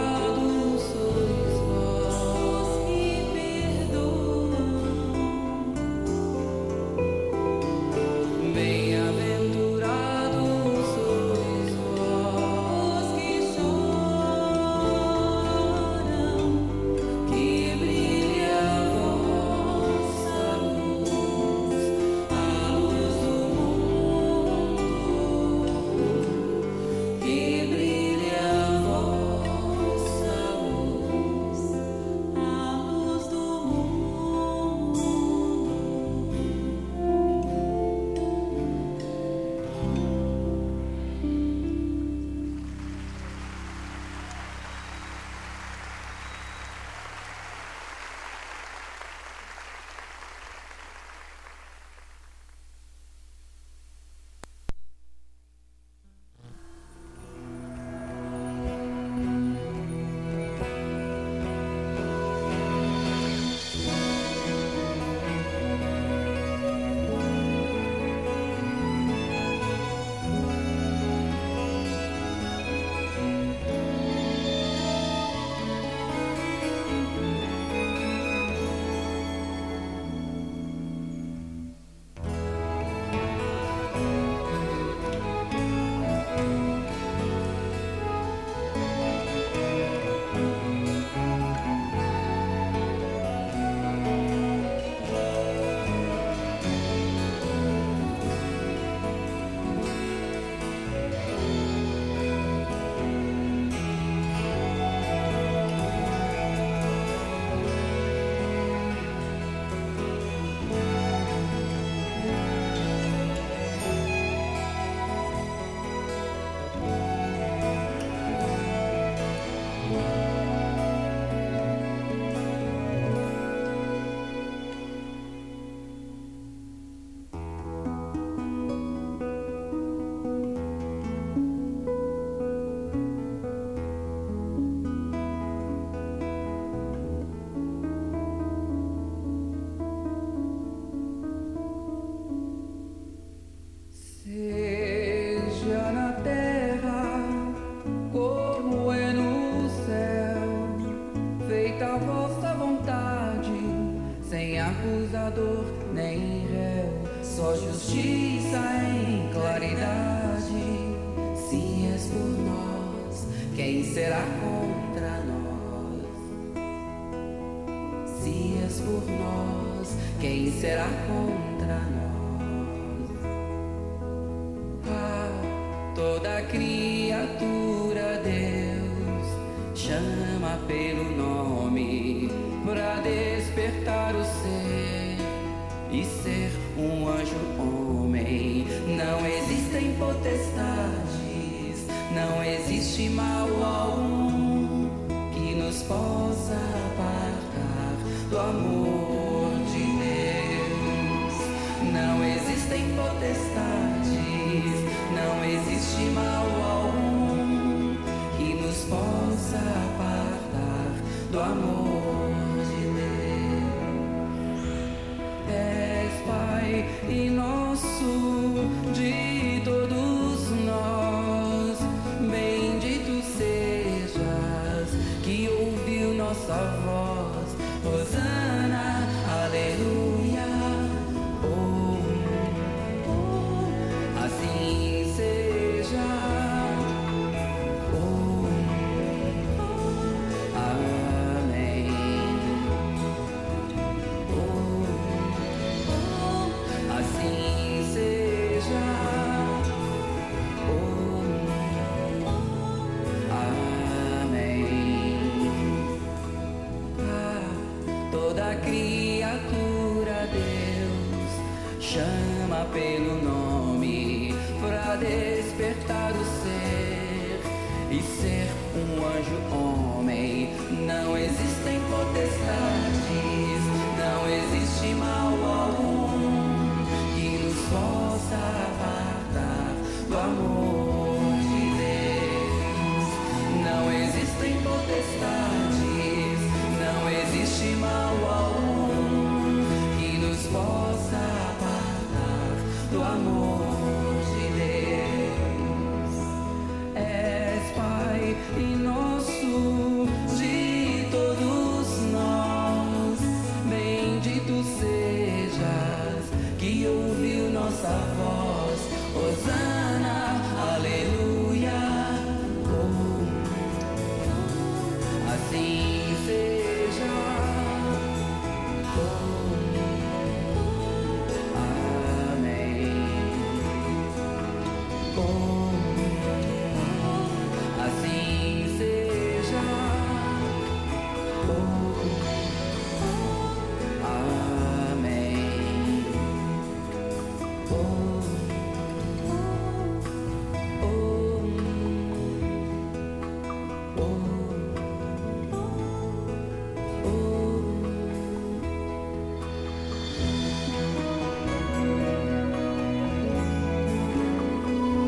és por nós, quem será contra nós? Se és por nós, quem será contra nós? Ah, toda criatura Deus chama pelo nome para despertar o ser e ser um anjo homem. Não existem potestades, não existe mal algum que nos possa apartar do amor de Deus. Não existem potestades, não existe mal algum que nos possa apartar do amor de Deus. És Pai e nosso de todos nós, bendito sejas que ouviu nossa voz. Hosana, aleluia, oh, oh, assim seja, oh, oh, amém, oh, oh, assim seja, oh, oh, amém. Toda criatura Deus chama pelo nome para despertar o ser e ser um anjo homem. Não existem potestades, não existe mal algum que nos possa apartar do amor